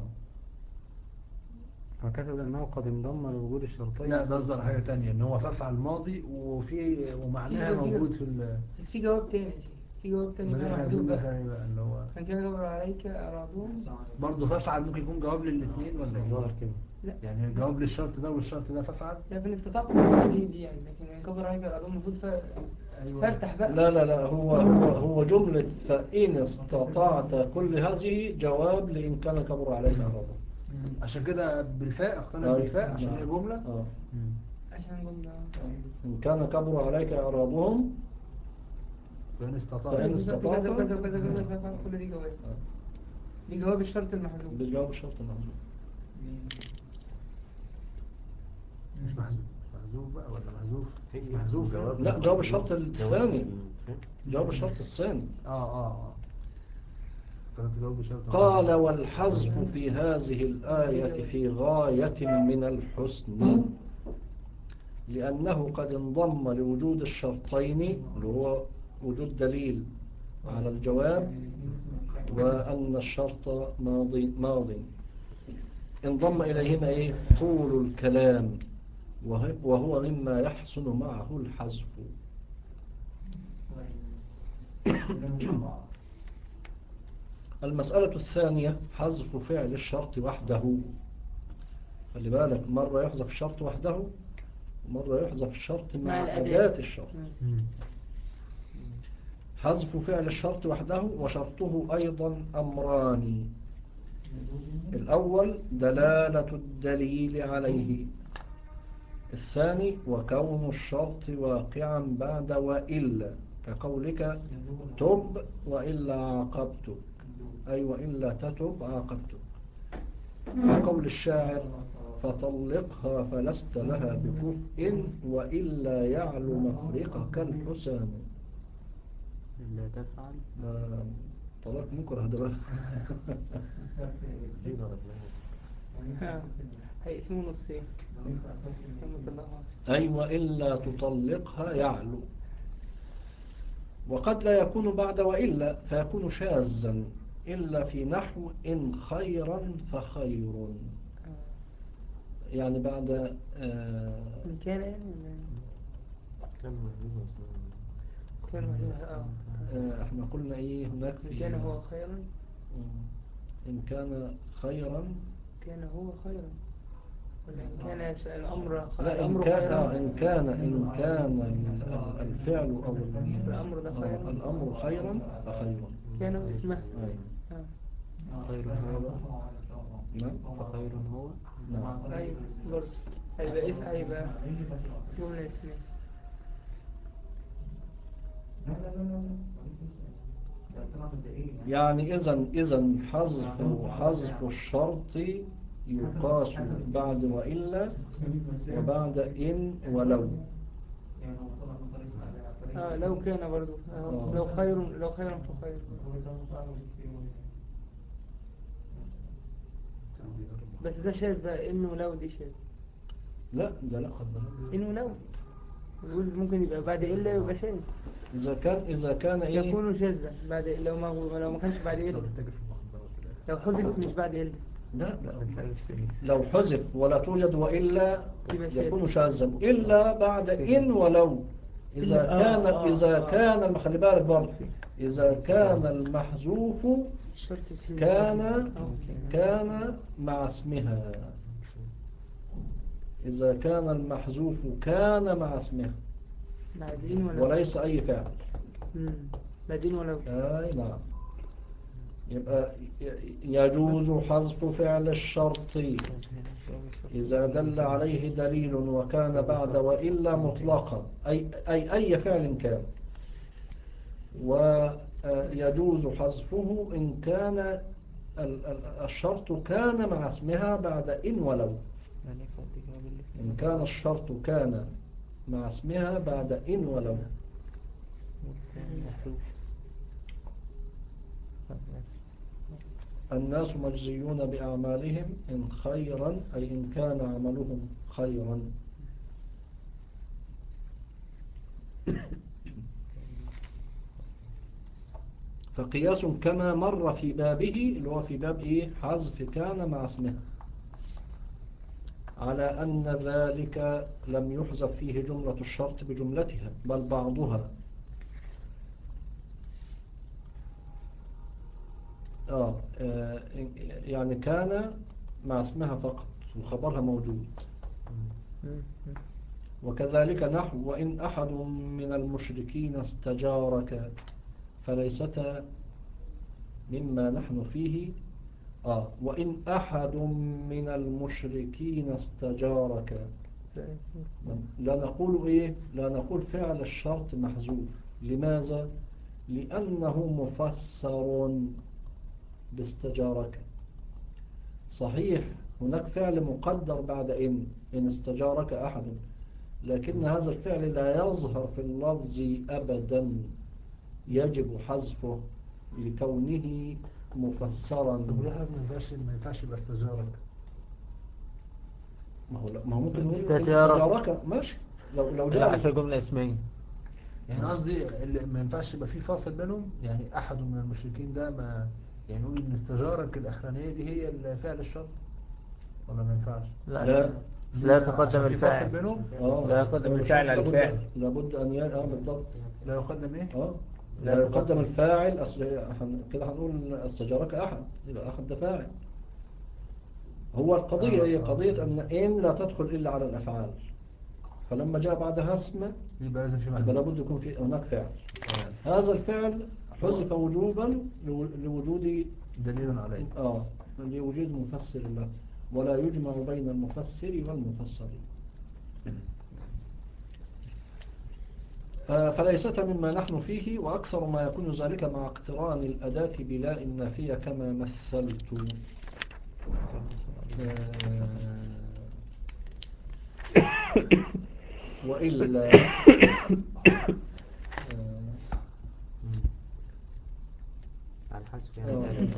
فكتب أنه قد انضم لوجود الشرطين. لا ده قصده على حاجة تانية، إن هو فعل ماضي وفي ومعناها في- في- موجود في ال بس في جواب تاني يا شيخ. في جواب تاني ما بقى احنا محذوف عايزين بقى. ثاني بقى اللي هو كان كده جبر عليك أعراضهم. برضه فافعل ممكن يكون جواب للاثنين ولا ايه؟ الظاهر كده. لا يعني الجواب للشرط ده والشرط ده فافعل. لا، في الاستطاعة بتبقى دي دي يعني، لكن جبر عليك أعراضهم المفروض ف- ايوه. فارتح بقى. لا لا لا، هو هو هو جملة فإن استطعت كل هذه جواب لإن كان كبر عليك إعراضهم. عشان كده بالفاء اقتنع أي، بالفاء عشان نعم. هي جملة. آه. عشان جملة. إن كان كبر عليك إعراضهم فإن استطاع. فإن في كذا استطعت وكذا وكذا وكذا فافعل كل دي جواب. دي جواب الشرط المحذوف. بالجواب الشرط المحذوف. مش محذوف مش محذوف بقى ولا محذوف؟ محذوف. لا، جواب الشرط الثاني، جواب الشرط الثاني. اه اه اه كانت جواب شرط. قال والحذف في هذه الآية في غاية من الحسن، لأنه قد انضم لوجود الشرطين اللي هو وجود دليل على الجواب وأن الشرط ماضي ماضي انضم إليهما إيه؟ طول الكلام، وه- وهو مما يحسن معه الحذف. المسألة الثانية حذف فعل الشرط وحده. خلي بالك، مرة يحذف الشرط وحده ومرة يحذف الشرط مع مع الأداة. أداة الشرط. حذف فعل الشرط وحده وشرطه أيضا أمران. الأول دلالة الدليل عليه، الثاني وكون الشرط واقعا بعد وإلا، كقولك تب وإلا عاقبتك، أي وإلا تتب عاقبتك. كقول الشاعر فطلقها فلست لها بكفء وإلا يعلو مفرقك الحسام. لا تفعل. ده طلاق مكره ده بقى. هيقسموا نصين. لما طلعها. أي وإلا تطلقها يعلو. وقد لا يكون بعد وإلا فيكون شاذا، إلا في نحو إن خيرا فخير، يعني بعد آه من كان يعني كان محذوف أصلا. كان محذوف. اه آه احنا قلنا ايه هناك إن في كان هو خيرا. مم. إن كان خيرا. كان هو خيرا ولا إن كان ش- الأمر خ- لا، إن الأمر كان خيرا. آه إن كان إن كان ال- ال- الفعل أو ال- الأمر ده خيرا. آه الأمر خيرا فخير. كان اسمه. أي. آه. خير هو بقى. نعم. فخير هو. نعم. أيوة برضه هيبقى إيه هيبقى جملة اسمية. يعني إذا إذا حذف حذف الشرط يقاس بعد وإلا وبعد إن ولو. آه لو كان برضه آه. لو خير لو خيرا فخير. بس ده شاذ بقى، إنه لو دي شاذ. لا ده لا. إنه لو يقول ممكن يبقى بعد إلا يبقى شاذ. إذا كان إذا كان إيه يكون شاذا بعد لو ما هو لو ما كانش بعد إلا. لو حذف مش بعد إلا. لا لا بنسأل في لو حذف ولا توجد وإلا يبقى شاذ. يكون شاذا إلا بعد إن ولو. إذا إلا- آه، كان آه، إذا آه. كان خلي بالك برضه، إذا كان المحذوف الشرط في كان كان مع اسمها. إذا كان المحذوف كان مع اسمها بعدين ولا وليس أي فعل. مم. بعدين ولا أي نعم. يبقى يجوز حذف فعل الشرط إذا دل عليه دليل وكان بعد وإلا مطلقا، أي أي أي فعل كان. ويجوز حذفه إن كان ال- ال- الشرط كان مع اسمها بعد إن ولو. إن كان الشرط كان مع اسمها بعد إن ولو. الناس مجزيون بأعمالهم إن خيرا أي إن كان عملهم خيرا. فقياس كما مر في بابه اللي هو في باب إيه حذف كان مع اسمها، على أن ذلك لم يحذف فيه جملة الشرط بجملتها بل بعضها، آه آه، يعني كان مع اسمها فقط وخبرها موجود. وكذلك نحو وإن أحد من المشركين استجارك فليست مما نحن فيه. آه وإن أحد من المشركين استجارك، لا نقول إيه، لا نقول فعل الشرط محذوف. لماذا؟ لأنه مفسر باستجارك. صحيح هناك فعل مقدر بعد إن إن استجارك أحد، لكن هذا الفعل لا يظهر في اللفظ أبدا، يجب حذفه لكونه مفسرا. طب ليه ما ينفعش ما ينفعش يبقى استجارك؟ ما هو لا- ما هو ممكن نقول إن استجارك. استجارك ماشي لو لو لا جاء عشان جملة اسمية. يعني قصدي اللي ما ينفعش يبقى في فاصل بينهم، يعني أحد من المشركين ده ما يعني نقول إن استجارك الأخرانية دي هي فعل الشرط ولا ما ينفعش؟ لا لا. عشان لا يتقدم عشان في فاصل الفعل. بينهم؟ آه لا يقدم فعل الفعل على الشرط الفعل. لابد لابد أن ي... آه بالضبط. لا يقدم إيه؟ آه لا لا يقدم يقدم. الفاعل. أصل هن... كده هنقول استجارك أحد، يبقى أحد ده فاعل. هو القضية آه، هي آه. قضية أن إن لا تدخل إلا على الأفعال، فلما جاء بعدها اسم يبقى لازم في يبقى محذوف. لابد يكون في هناك فعل. هذا الفعل حذف وجوبا لو- لوجود دليل عليه. آه لوجود مفسر له، ولا يجمع بين المفسر والمفسر. آه، فليست مما نحن فيه، وأكثر ما يكون ذلك مع اقتران الأداة بلاء النافية كما مثلت. آه، وإلا آه، على حسب يعني آه، الأداة.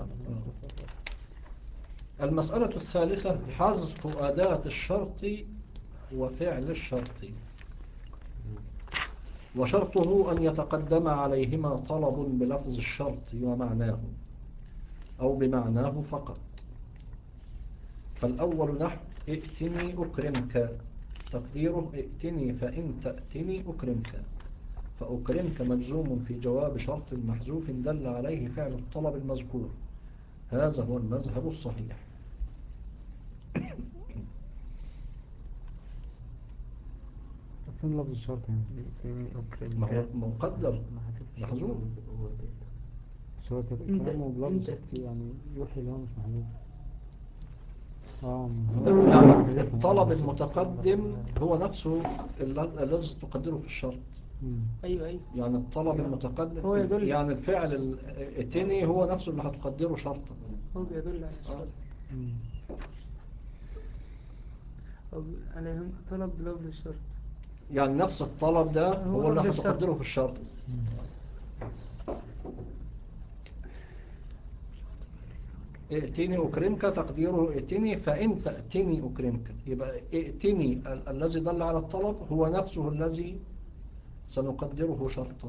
آه. المسألة الثالثة حذف أداة الشرط وفعل الشرط. وشرطه أن يتقدم عليهما طلب بلفظ الشرط ومعناه أو بمعناه فقط. فالأول نحو ائتني أكرمك، تقديره ائتني فإن تأتني أكرمك. فأكرمك مجزوم في جواب شرط محذوف دل عليه فعل الطلب المذكور. هذا هو المذهب الصحيح. فين لفظ الشرط يعني؟ ما هو مقدر محذوف. بس هو كده انت كلامه بلفظ انت الشرط يعني يوحي اللي هو مش محذوف. اه يعني الطلب المتقدم هو نفسه الل- الذي تقدره في الشرط. مم. ايوه ايوه يعني الطلب هو المتقدم يدل يعني الفعل ال- التاني هو نفسه اللي هتقدره شرطا. هو بيدل على الشرط مم. او عليهم طلب بلفظ الشرط. يعني نفس الطلب ده هو هو اللي لفظ الشرط. هتقدره في الشرط. ائتني أكرمك تقديره ائتني فإن تأتني أكرمك. يبقى ائتني ال- الذي دل على الطلب هو نفسه الذي سنقدره شرطا.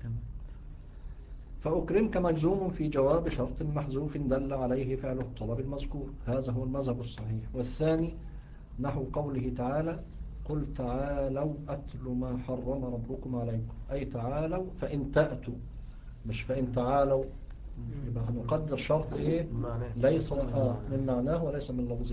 فأكرمك مجزوم في جواب شرط محذوف دل عليه فعل الطلب المذكور. هذا هو المذهب الصحيح. والثاني نحو قوله تعالى قل تعالوا أتل ما حرم ربكم عليكم، أي تعالوا فإن تأتوا، مش فإن تعالوا. يبقى هنقدر شرط إيه ليس آه من معناه وليس من لفظه.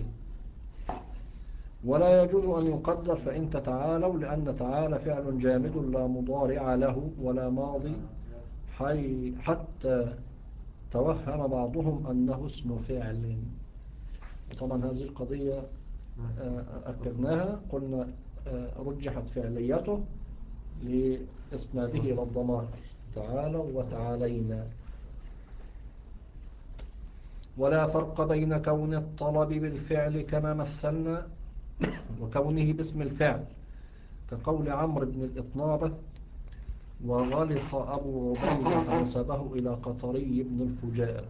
ولا يجوز أن يقدر فإن تتعالوا، لأن تعالى فعل جامد لا مضارع له ولا ماضي، حي حتى توهم بعضهم أنه اسم فعل. وطبعا هذه القضية أكدناها، قلنا رجحت فعليته لإسناده إلى الضمائر تعالوا وتعالينا. ولا فرق بين كون الطلب بالفعل كما مثلنا وكونه باسم الفعل، كقول عمرو بن الإطنابة وغلط أبو عبيدة فنسبه إلى قطري بن الفجاء.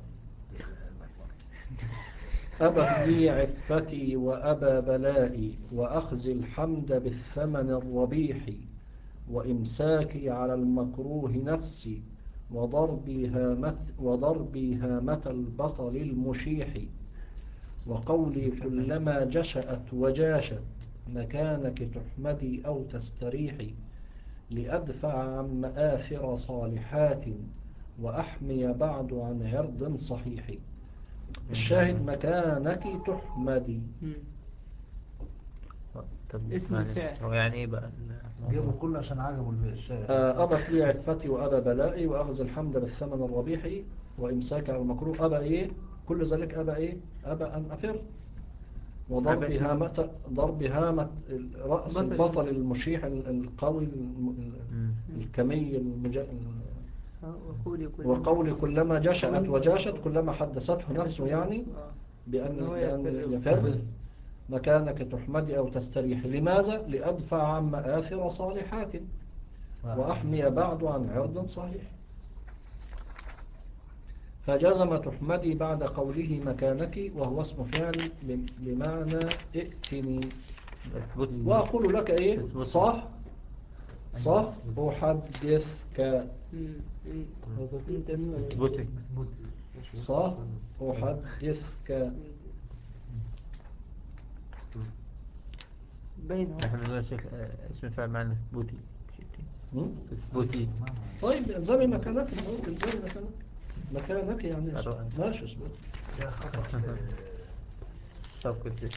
أبت لي عفتي وأبى بلائي وأخذ الحمد بالثمن الربيح وإمساكي على المكروه نفسي وضربي هامة, وضربي هامة البطل المشيح وقولي كلما جشأت وجاشت مكانك تحمدي أو تستريحي لأدفع عن مآثر صالحات وأحمي بعد عن عرض صحيح. الشاهد مكانك تحمدي. مم. طب اسم معلش، الفعل. هو يعني ايه بقى جابوا الموضوع؟ كله عشان عجبوا الشاهد. آه، أبت لي عفتي وأبى بلائي وأخذ الحمد بالثمن الربيح وإمساك على المكروه. أبى إيه؟ كل ذلك أبى إيه؟ أبى أن أفر. وضرب أبت. هامة ضرب هامة رأس بطل. البطل المشيح ال- القوي الم- مم. الكمي المج... آه، وقولي كل وقولي كلما جشأت قولي- وجاشت كلما حدثته نفسه يعني آه. بأن إن هو بأن يفر. يفر. مكانك تحمدي أو تستريح. لماذا؟ لأدفع عن مآثر صالحات وأحمي بعد عن عرض صحيح. فجزم تحمدي بعد قوله مكانك وهو اسم فعل بمعنى ائتني. اثبت. وأقول لك إيه؟ اثبت. صح صح أحدثك. مم. إن- انت اسمك اثبتك. صح أحدثك. باين اهو. احنا بنقول شيخ آه، اسم فعل معنى اثبتي. م? اثبتي. طيب الزمي مكانك. ممكن الزمي مكانك. مكانك يعني الرأي. ماشي اثبت. يا خطأ. شوق الزيت.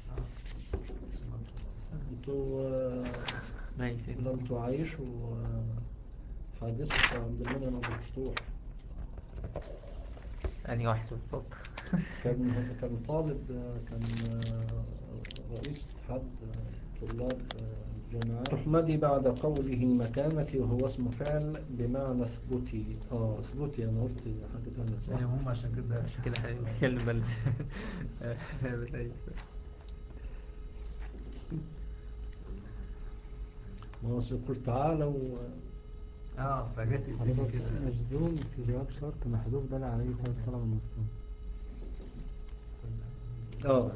انتوا آه، ماشي. لم تعيشوا آه، حادثة عبد المنعم أبو الفتوح. أني واحد بالضبط. كان كان طالب آه، كان آه، رئيس اتحاد آه، طلاب آه، الجامعات. تحمدي بعد قوله مكانك وهو اسم فعل بمعنى اثبتي. اه اثبتي. انا قلت حاجة تانية صح. يعني هم عشان كده عشان كده احنا بنتكلم بلد. ما هو يقول تعالوا. اه فجت الدنيا حضرتك كده. مجزوم في جواب شرط محذوف دل عليه ثلاث طلب المذكور. اه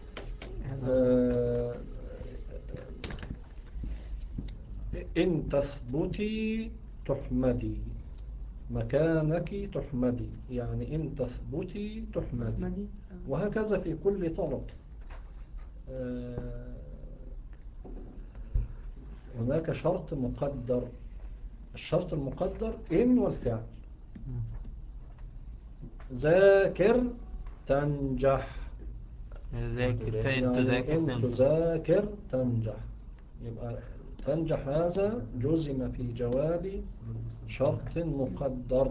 آه، إن تثبتي تحمدي. مكانك تحمدي يعني إن تثبتي تحمدي. مدي. وهكذا في كل طلب. آه، هناك شرط مقدر. الشرط المقدر إن والفعل. ذاكر تنجح. ذاكر فإن يعني تذاكر إن تنجح. تذاكر تنجح. يبقى تنجح هذا جزم في جواب شرط مقدر.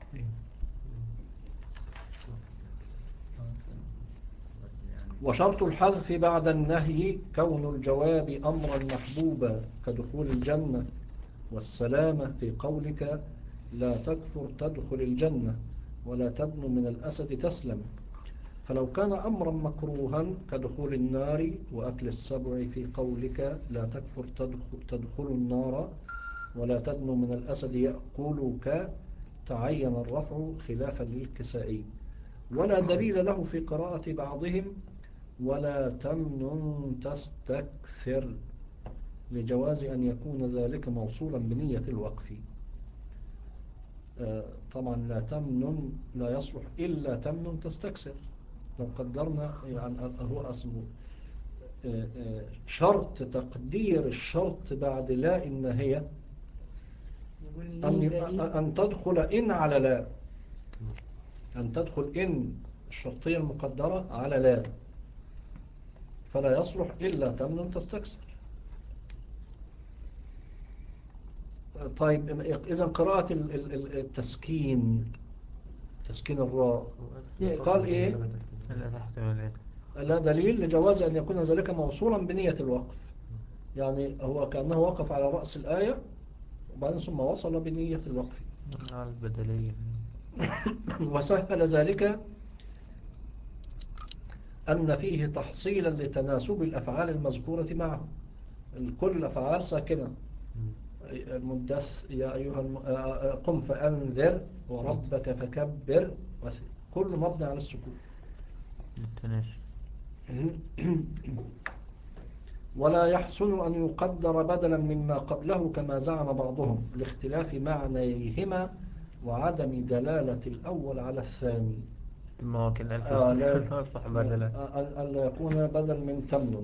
وشرط الحذف بعد النهي كون الجواب أمرا محبوبا كدخول الجنة والسلامة في قولك لا تكفر تدخل الجنة ولا تدن من الأسد تسلم. فلو كان أمرا مكروها كدخول النار وأكل السبع في قولك لا تكفر تدخل, تدخل النار ولا تدن من الأسد يأكلك تعين الرفع خلافا للكسائي. ولا دليل له في قراءة بعضهم ولا تمنن تستكثر لجواز أن يكون ذلك موصولا بنية الوقف. آه، طبعا لا تمنن لا يصلح إلا تمنن تستكثر. لو قدرنا يعني هو أصله آه، آه، شرط تقدير الشرط بعد لا إن هي يقول أن, لي دليل. أن تدخل إن على لا. أن تدخل إن الشرطية المقدرة على لا فلا يصلح إلا تمنن تستكثر. طيب إذا قراءة ال- ال- ال- التسكين تسكين الراء قال إيه لا تحت ولا لا دليل لجواز أن يكون ذلك موصولا بنية الوقف. يعني هو كأنه وقف على رأس الآية وبعدين ثم وصل بنية الوقف. البدلية. وسهل ذلك أن فيه تحصيلا لتناسب الأفعال المذكورة معه. كل الأفعال ساكنة. المدث يا أيها الم... قم فأنذر وربك فكبر كل مبني على السكون. التناسب. ولا يحسن أن يقدر بدلا مما قبله كما زعم بعضهم لاختلاف معنيهما وعدم دلالة الأول على الثاني. ما هو كان آه لا ألف صح بدلا. آه أن يكون بدل من تمن.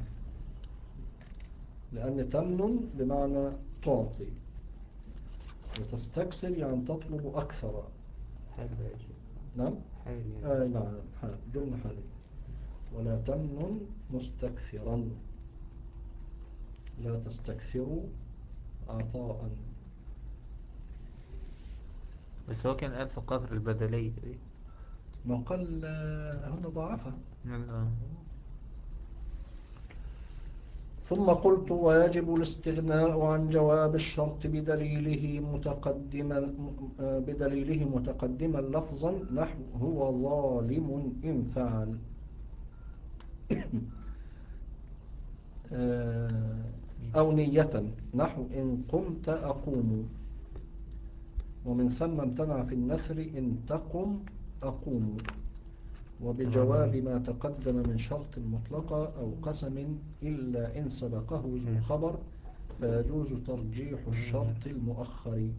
لأن تمن بمعنى تعطي. وتستكثر يعني تطلب أكثر. حال بقى يا شيخ. نعم. حال يعني. آه نعم حال جملة حالية. ولا تمنن مستكثرا، لا تستكثروا عطاء. بس هو كان قال في قصر البدلية دي. ما قال آه، هنا ضعفها. آه. ثم قلت ويجب الاستغناء عن جواب الشرط بدليله متقدما آه، بدليله متقدما لفظا نحو هو ظالم إن فعل. آه، أو نية نحو إن قمت أقوم. ومن ثم امتنع في النثر إن تقم أقوم. وبجواب ما تقدم من شرط مطلقة أو قسم إلا إن سبقه ذو خبر فيجوز ترجيح الشرط المؤخر.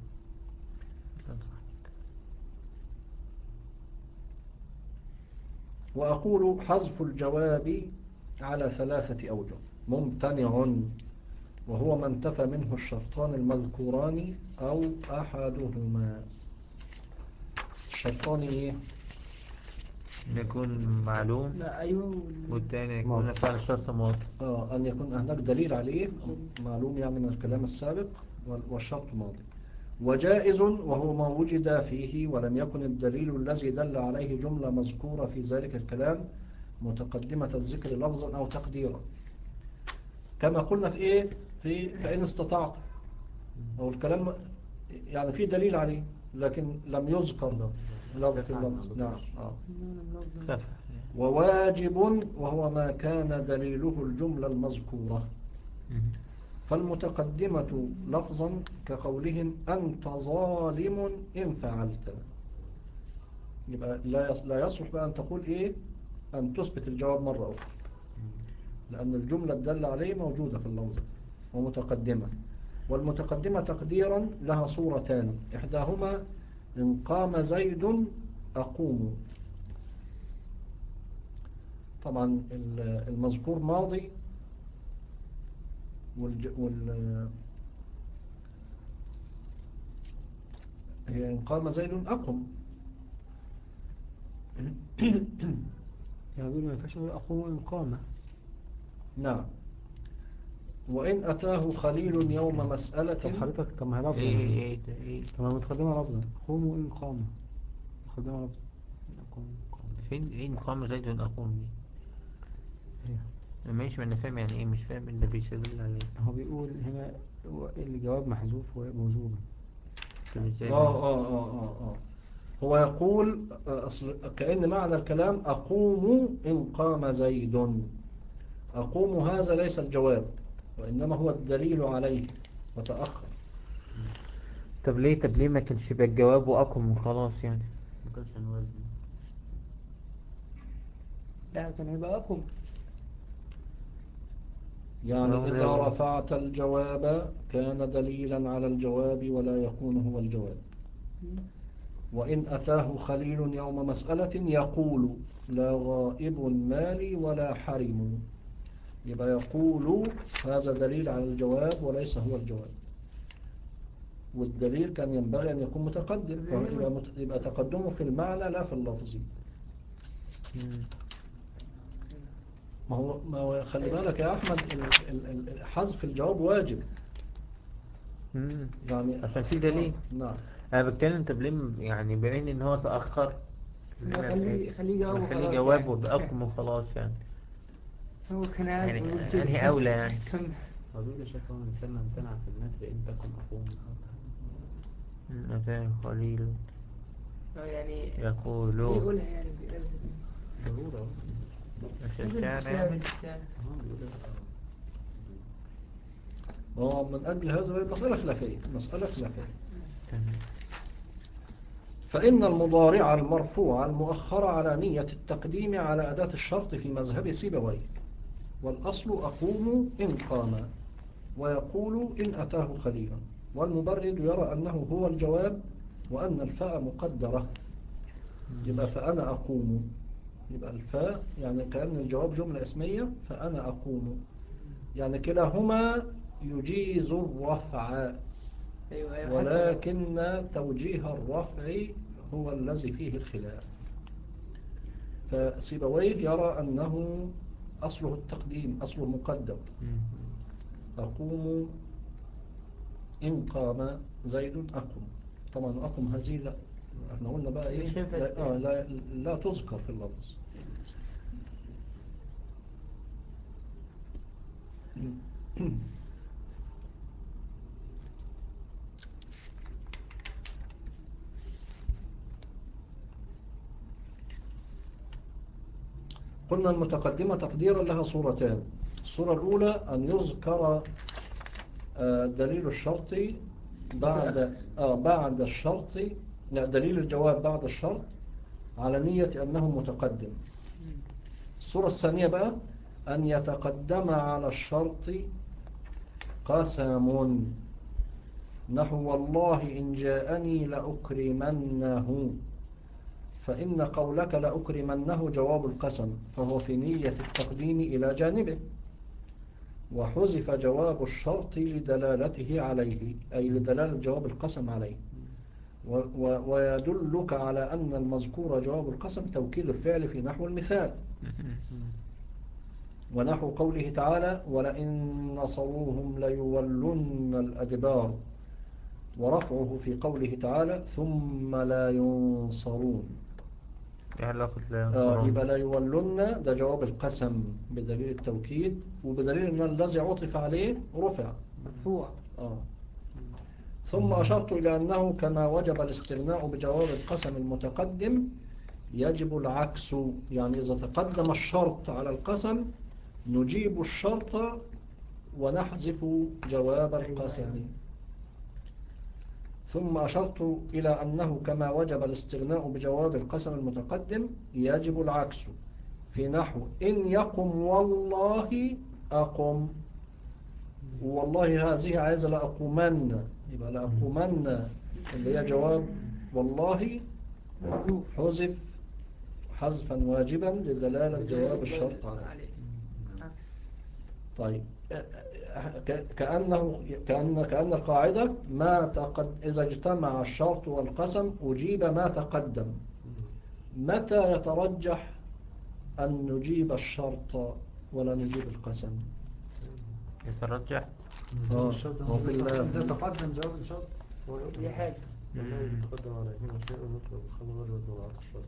وأقول حذف الجواب على ثلاثة أوجه. ممتنع وهو ما انتفى منه الشرطان المذكوران أو أحدهما. الشرطان إيه؟ يكون معلوم. لا أيوه. والتاني يكون فعل شرط ماضي. آه أن يكون هناك دليل عليه معلوم يعني من الكلام السابق والشرط ماضي. وجائز وهو ما وجد فيه ولم يكن الدليل الذي دل عليه جملة مذكورة في ذلك الكلام متقدمة الذكر لفظا أو تقديرا، كما قلنا في إيه في فإن استطعت، أو الكلام يعني في دليل عليه لكن لم يذكر لفظ في اللفظ. نعم. آه. وواجب وهو ما كان دليله الجملة المذكورة، فالمتقدمة لفظا كقولهم أنت ظالم إن فعلت. يبقى لا يصلح بقى أن تقول إيه أن تثبت الجواب مرة أخرى، لأن الجملة الدالة عليه موجودة في اللفظ ومتقدمة. والمتقدمة تقديرا لها صورتان، إحداهما إن قام زيد أقوم. طبعا المذكور ماضي والج... وال هي إن قام زيد أقم. يعني ما ينفعش نقول أقوم إن قام. نعم. وإن أتاه خليل يوم مسألة. طب حضرتك طب ما هي لفظة ايه يعني. ايه ده ايه طب ما متقدمة لفظة قوموا إن قام، متقدمة لفظة. أقوم قام. فين ايه قام زيد أقوم دي؟ هي. ماشي، ما انا فاهم يعني ايه، مش فاهم اللي بيشغل عليه. هو بيقول هنا هو الجواب محذوف وموجوب. طب ازاي آه بقى؟ آه آه آه آه. هو يقول أصل كأن معنى الكلام أقوم إن قام زيد. أقوم هذا ليس الجواب وإنما هو الدليل عليه وتأخر. طب ليه طب ليه ما كانش يبقى الجواب وأقوم وخلاص يعني؟ ما كانش عن وزن. لا كان هيبقى أقوم. يعني إذا رفعت الجواب كان دليلا على الجواب ولا يكون هو الجواب. وإن أتاه خليل يوم مسألة يقول لا غائب مالي ولا حرم. يبقى يقول هذا دليل على الجواب وليس هو الجواب، والدليل كان ينبغي أن يكون متقدم، يبقى, مت... يبقى تقدمه في المعنى لا في اللفظ. ما هو ما هو خلي بالك يا أحمد، حذف الجواب واجب. مم. يعني عشان في دليل. آه. نعم. أنا بتكلم طب ليه يعني بما إن هو تأخر خليه خليه جواب خليه وخلاص جواب يعني. وبأقوم وخلاص يعني. هو كان عارف يعني يقول كده. أنهي أولى يعني. كم هو بيقول يا شيخ هو من ثم امتنع في النثر إن تكن أقوم. أتاه خليل يعني يقول يقولها يعني بيقولها. ضرورة. مش نزل الشعر الكتاب يعني. الكتاب. اه بيقول ومن أجل هذا المسألة خلافية مسألة خلافية. تمام. فإن المضارع المرفوع المؤخر على نية التقديم على أداة الشرط في مذهب سيبويه، والأصل أقوم إن قام، ويقول إن أتاه خليلا، والمبرد يرى أنه هو الجواب وأن الفاء مقدرة. يبقى فأنا أقوم، يبقى الفاء يعني كأن الجواب جملة اسمية، فأنا أقوم يعني كلاهما يجيز الرفع أيوة أيوة، حتى لو- ولكن توجيه الرفع هو الذي فيه الخلاف. فسيبويه يرى أنه أصله التقديم، أصله مقدم. مم. أقوم إن قام زيد أقوم. طبعا أقوم هذه لا، احنا قلنا بقى إيه، مش ينفع لا, آه لا, لا تذكر في اللفظ. قلنا المتقدمة تقديرا لها صورتان. الصورة الأولى أن يذكر آه، دليل الشرط بعد آه بعد الشرط، لا، دليل الجواب بعد الشرط على نية أنه متقدم. الصورة الثانية بقى أن يتقدم على الشرط قسم، نحو والله إن جاءني لأكرمنه، فإن قولك لأكرمنه جواب القسم، فهو في نية التقديم إلى جانبه، وحذف جواب الشرط لدلالته عليه، أي لدلالة جواب القسم عليه. و و ويدلك على أن المذكور جواب القسم توكيد الفعل في نحو المثال، ونحو قوله تعالى ولئن نصروهم ليولن الأدبار، ورفعه في قوله تعالى ثم لا ينصرون. ايه علاقة لا آه ينصرون؟ يبقى لا يولن ده جواب القسم بدليل التوكيد، وبدليل أن الذي عطف عليه رفع مرفوع. آه. ثم أشرت إلى أنه كما وجب الاستغناء بجواب القسم المتقدم يجب العكس، يعني إذا تقدم الشرط على القسم نجيب الشرط ونحذف جواب القسم. ثم أشرت إلى أنه كما وجب الاستغناء بجواب القسم المتقدم يجب العكس في نحو إن يقم والله أقم، والله هذه عايزة لأقومن، يبقى لأقومن اللي هي جواب والله حذف حذفا واجبا لدلالة جواب الشرط عليه. عكس. طيب كأنه كأن كأن القاعدة ما تقد إذا اجتمع الشرط والقسم أجيب ما تقدم. متى يترجح أن نجيب الشرط ولا نجيب القسم؟ يترجح آه. الشرط هو في ال- إذا تقدم جواب الشرط دي حاجة. والله يتقدم عليهما شيء ونطلب الخبر وجبت وضعت الشرط.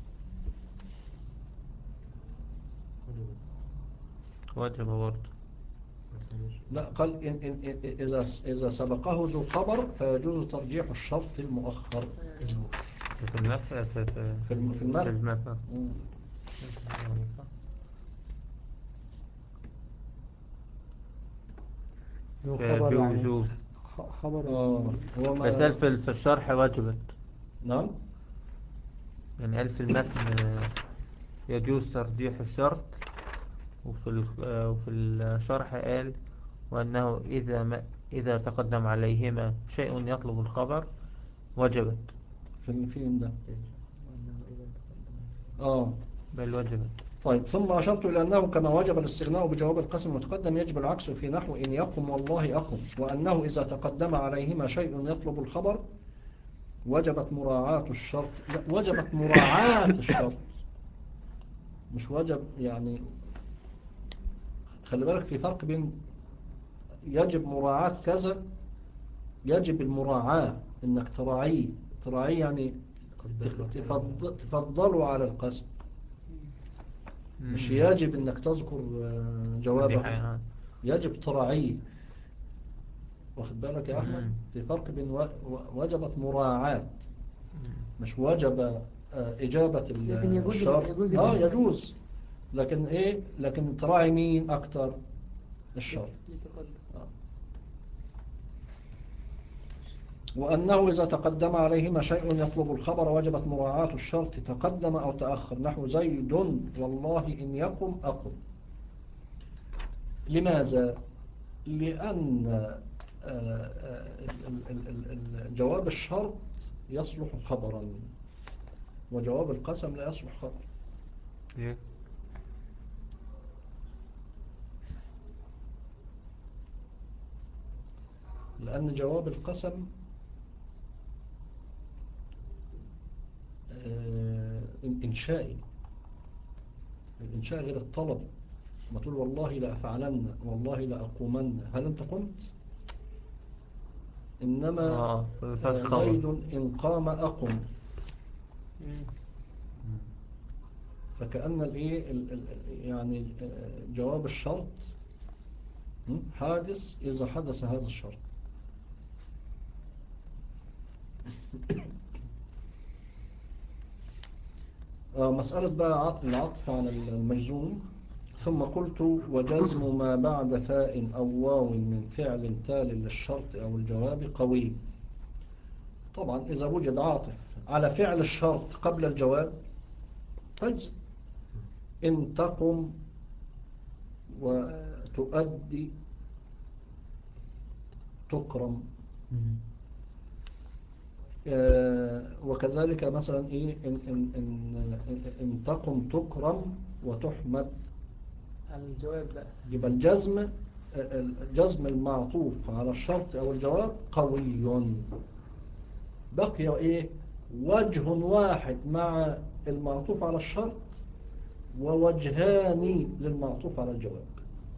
وجب برضه. لا، قال إن إن إن- إذا إذا سبقه ذو خبر فيجوز ترجيح الشرط المؤخر في المثل في في في الم- في في المثل. المثل. مم. له في خبر في يعني وجوب. خ- خبر آه هو بس ما قال في في الشرح وجبت، نعم. يعني قال في المتن آه، يجوز ترجيح الشرط، وفي ال- آه، وفي الشرح قال وأنه إذا ما إذا تقدم عليهما شيء يطلب الخبر وجبت. في فين ده؟ وأنه إذا تقدم آه بل وجبت. طيب ثم أشرت إلى أنه كما وجب الاستغناء بجواب القسم المتقدم يجب العكس في نحو إن يقم والله أقم، وأنه إذا تقدم عليهما شيء يطلب الخبر وجبت مراعاة الشرط. لا، وجبت مراعاة الشرط مش وجب، يعني خلي بالك في فرق بين يجب مراعاة كذا، يجب المراعاة إنك تراعيه تراعيه يعني تفض- تفضله على القسم، مش مم. يجب إنك تذكر آه، دي جوابه، حقيقة. يجب تراعيه. واخد بالك يا أحمد؟ مم. في فرق بين و- و- وجبت مراعاة، مم. مش وجب آه، إجابة لكن يجوز الشرط. يجوز آه الإجابة. يجوز، لكن إيه، لكن تراعي مين أكتر؟ الشرط. يتقدم. آه. وأنه إذا تقدم عليهما شيء يطلب الخبر وجبت مراعاة الشرط تقدم أو تأخر، نحو زيد والله إن يقم أقم. لماذا؟ لأن آه، آه، ال- ال- ال- ال- جواب الشرط يصلح خبرا، وجواب القسم لا يصلح خبر. ليه؟ لأن جواب القسم آه، إنشائي. الإنشاء غير الطلب. ما تقول والله لأفعلن والله لأقومن، هل أنت قمت؟ إنما اه فينفعش آه، خبر. زيد إن قام أقم. فكأن الإيه ال- ال- يعني آه، جواب الشرط م، حادث إذا حدث هذا الشرط. آه، مسألة بقى عطف العطف على المجزوم. ثم قلت وجزم ما بعد فاء أو واو من فعل تالي للشرط أو الجواب قوي. طبعا إذا وجد عاطف على فعل الشرط قبل الجواب تجزم. إن تقم وتؤدي تكرم. آه، وكذلك مثلا إيه إن, إن, إن, إن تقم تكرم وتحمد. على الجواب بقى. يبقى الجزم الجزم المعطوف على الشرط أو الجواب قوي. بقي إيه وجه واحد مع المعطوف على الشرط ووجهان للمعطوف على الجواب.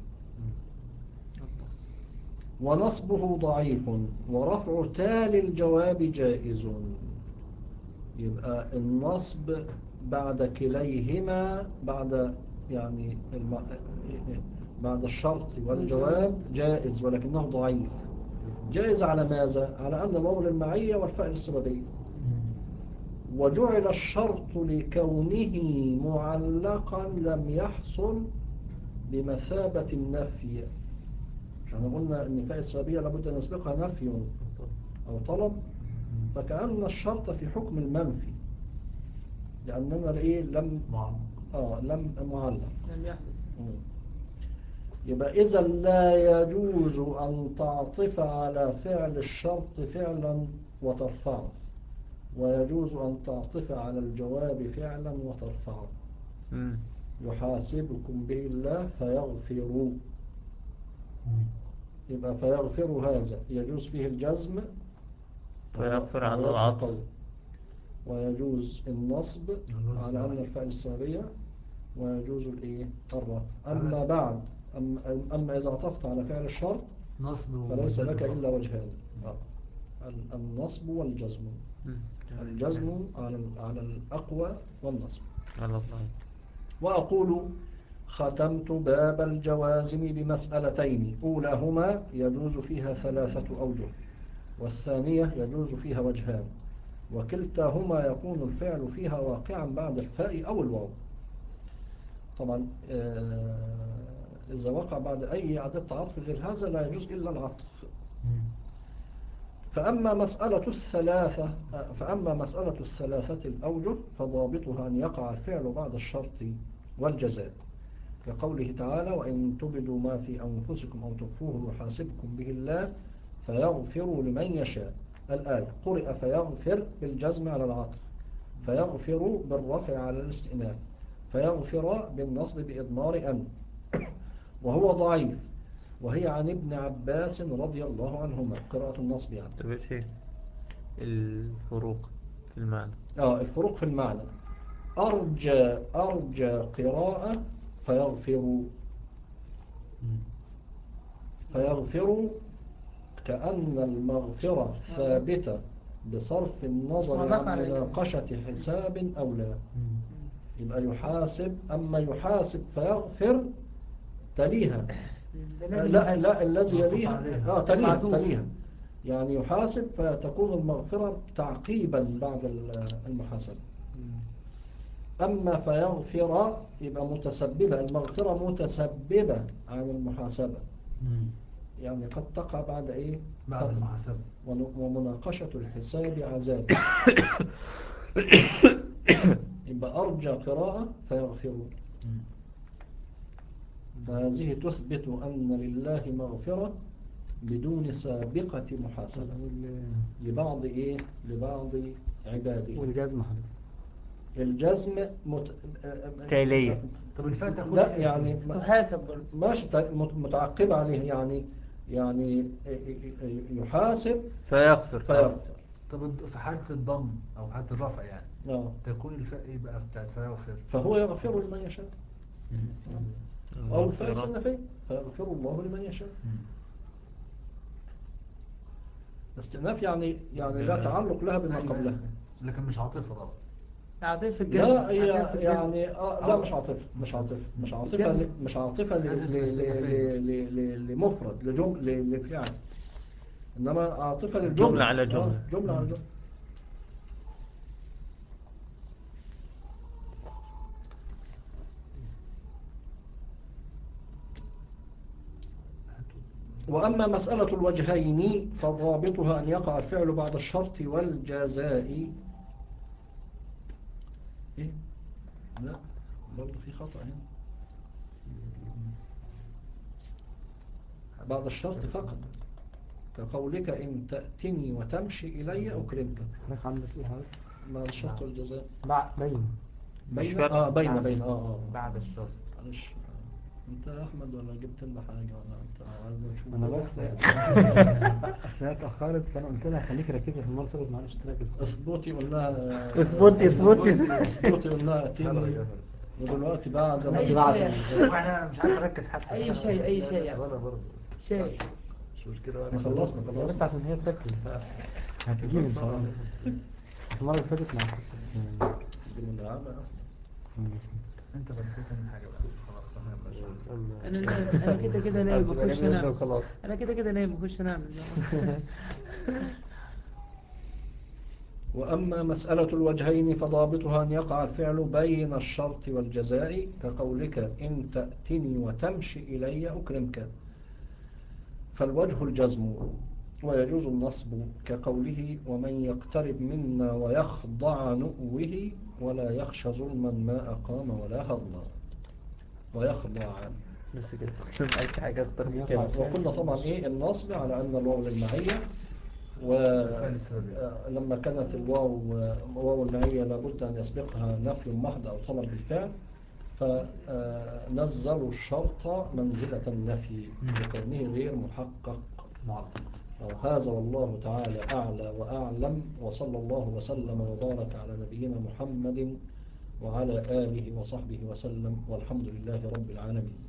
ونصبه ضعيف ورفع تالي الجواب جائز. يبقى النصب بعد كليهما بعد يعني الم... بعد الشرط والجواب جائز ولكنه ضعيف. جائز على ماذا؟ على أن الواو للمعية والفاء للسببية. وجعل الشرط لكونه معلقا لم يحصل بمثابة النفي. احنا قلنا ان فاء السببية لابد أن يسبقها نفي أو طلب، فكأن الشرط في حكم المنفي لأننا لإيه لم آه لم معلق. لم يحدث. يبقى إذا لا يجوز أن تعطف على فعل الشرط فعلا وترفعه، ويجوز أن تعطف على الجواب فعلا وترفعه. مم. يحاسبكم به الله فيغفروا. يبقى فيغفر هذا يجوز فيه الجزم فيغفر على وهو العطف. قول. ويجوز النصب على أن الفعل السببية، ويجوز الإيه الرفع. أما بعد أما, أما إذا عطفت على فعل الشرط نصب فليس وجزم لك فقط. إلا وجهان، آه. ال- النصب والجزم. مم. الجزم على ال- على الأقوى والنصب. على الله. وأقول ختمت باب الجوازم بمسألتين، أولاهما يجوز فيها ثلاثة أوجه، والثانية يجوز فيها وجهان، وكلتاهما يكون الفعل فيها واقعا بعد الفاء أو الواو. طبعا آه، إذا وقع بعد أي عدد عطف غير هذا لا يجوز إلا العطف. فأما مسألة الثلاثة فأما مسألة الثلاثة الأوجه فضابطها أن يقع الفعل بعد الشرط والجزاء، كقوله تعالى وإن تبدوا ما في أنفسكم أو تخفوه يحاسبكم به الله فيغفر لمن يشاء. الآية قرئ فيغفر بالجزم على العطف، فيغفر بالرفع على الاستئناف، فيغفر بالنصب بإضمار أن، وهو ضعيف، وهي عن ابن عباس رضي الله عنهما قراءة النصب يعني. طب ايش هي الفروق في المعنى؟ آه الفروق في المعنى. أرجى أرجى قراءة فيغفر. فيغفر كأن المغفرة ثابتة بصرف النظر وضاف عن عليه. مناقشة حساب أو لا. يبقى يحاسب، أما يحاسب فيغفر تليها. ده لا لازم يحاسب. لا الذي معطوف يليها عليها. آه تليها معطوف. تليها يعني يحاسب فتكون المغفرة تعقيبا بعد المحاسبة. أما فيغفر يبقى متسببة، المغفرة متسببة عن المحاسبة، يعني قد تقع بعد إيه بعد المحاسبة. ومناقشة الحساب عذاب. يبقى أرجى قراءة فيغفر. فهذه تثبت أن لله مغفرة بدون سابقة محاسبة لبعض إيه لبعض عباده. والجزم حضرتك الجزم مت... تالية. طب الفاء تكون لا إيه يعني فيه؟ ما- تحاسب برضه. ماشي مت- متعقب عليه يعني يعني يحاسب فيغفر. فيغفر. طب في حالة الضم أو حالة الرفع يعني آه. تكون الفاء إيه بقى بتاعت فيغفر؟ فهو يغفر لمن يشاء، أو الفاء المغفرة. السنفية فيغفر الله لمن يشاء. استئناف يعني يعني لا تعلق لها بما أيوة، قبلها. لكن مش عاطفة طبعا. عاطفة الجزم. لا هي عاطفة الجزم. يعني آه لا مش عاطفة مش عاطفة مش عاطفة الجزم. ل- مش عاطفة ل- لازم ل- الاستئنافية. ل- ل- ل- لمفرد لجمل لفعل، إنما عاطفة للجملة. جملة على جملة. آه جملة على جملة. وأما مسألة الوجهين فضابطها أن يقع الفعل بعد الشرط والجزاء. إيه؟ لا برضه في خطأ هنا. بعد الشرط فقط، كقولك إن تأتني وتمشي إلي أكرمك. حضرتك عندك ايه حضرتك؟ بعد الشرط والجزاء. بع- باين. بين فرق. اه بين بعد- بين اه اه بعد الشرط. معلش. انت يا احمد ولا جبت لنا حاجه ولا انت عايزنا نشوف؟ انا بس اصل هي اتاخرت فانا قلت لها خليك ركزي في المره اللي فاتت معلش تركز. اصبوتي قلنا اثبتي اثبتي. اصبوتي قلنا اتيني، ودلوقتي بعد ما أي بعد شيء. وأنا مش عارف أركز حتى. أي شيء أي شيء يعني. وأنا برضه شيء. مش مشكلة. احنا خلصنا هي بس خلصنا. عشان هي تركز هتجيب ان شاء الله. بس المره اللي فاتت ما عرفتش. بنلعبها. أنت بديت من حاجة بقى خلاص تمام. أنا نايم. أنا كده كده نايم بخش أنام. وخلاص. أنا كده كده نايم بخش أنام. وأما مسألة الوجهين فضابطها أن يقع الفعل بين الشرط والجزاء، كقولك إن تأتني وتمشي إلي أكرمك، فالوجه الجزم، ويجوز النصب كقوله ومن يقترب منا ويخضع نؤوه ولا يخشى ظلما ما أقام ولا هضما. ويخضع. بس كده أي حاجة أكتر من كده. وقلنا طبعا إيه النصب على أن الواو للمعية، ولما كانت الواو واو المعية لابد أن يسبقها نفي محض أو طلب بالفعل، فنزلوا الشرط منزلة النفي لكونه غير محقق. هذا والله تعالى أعلى وأعلم، وصلى الله وسلم وبارك على نبينا محمد وعلى آله وصحبه وسلم، والحمد لله رب العالمين.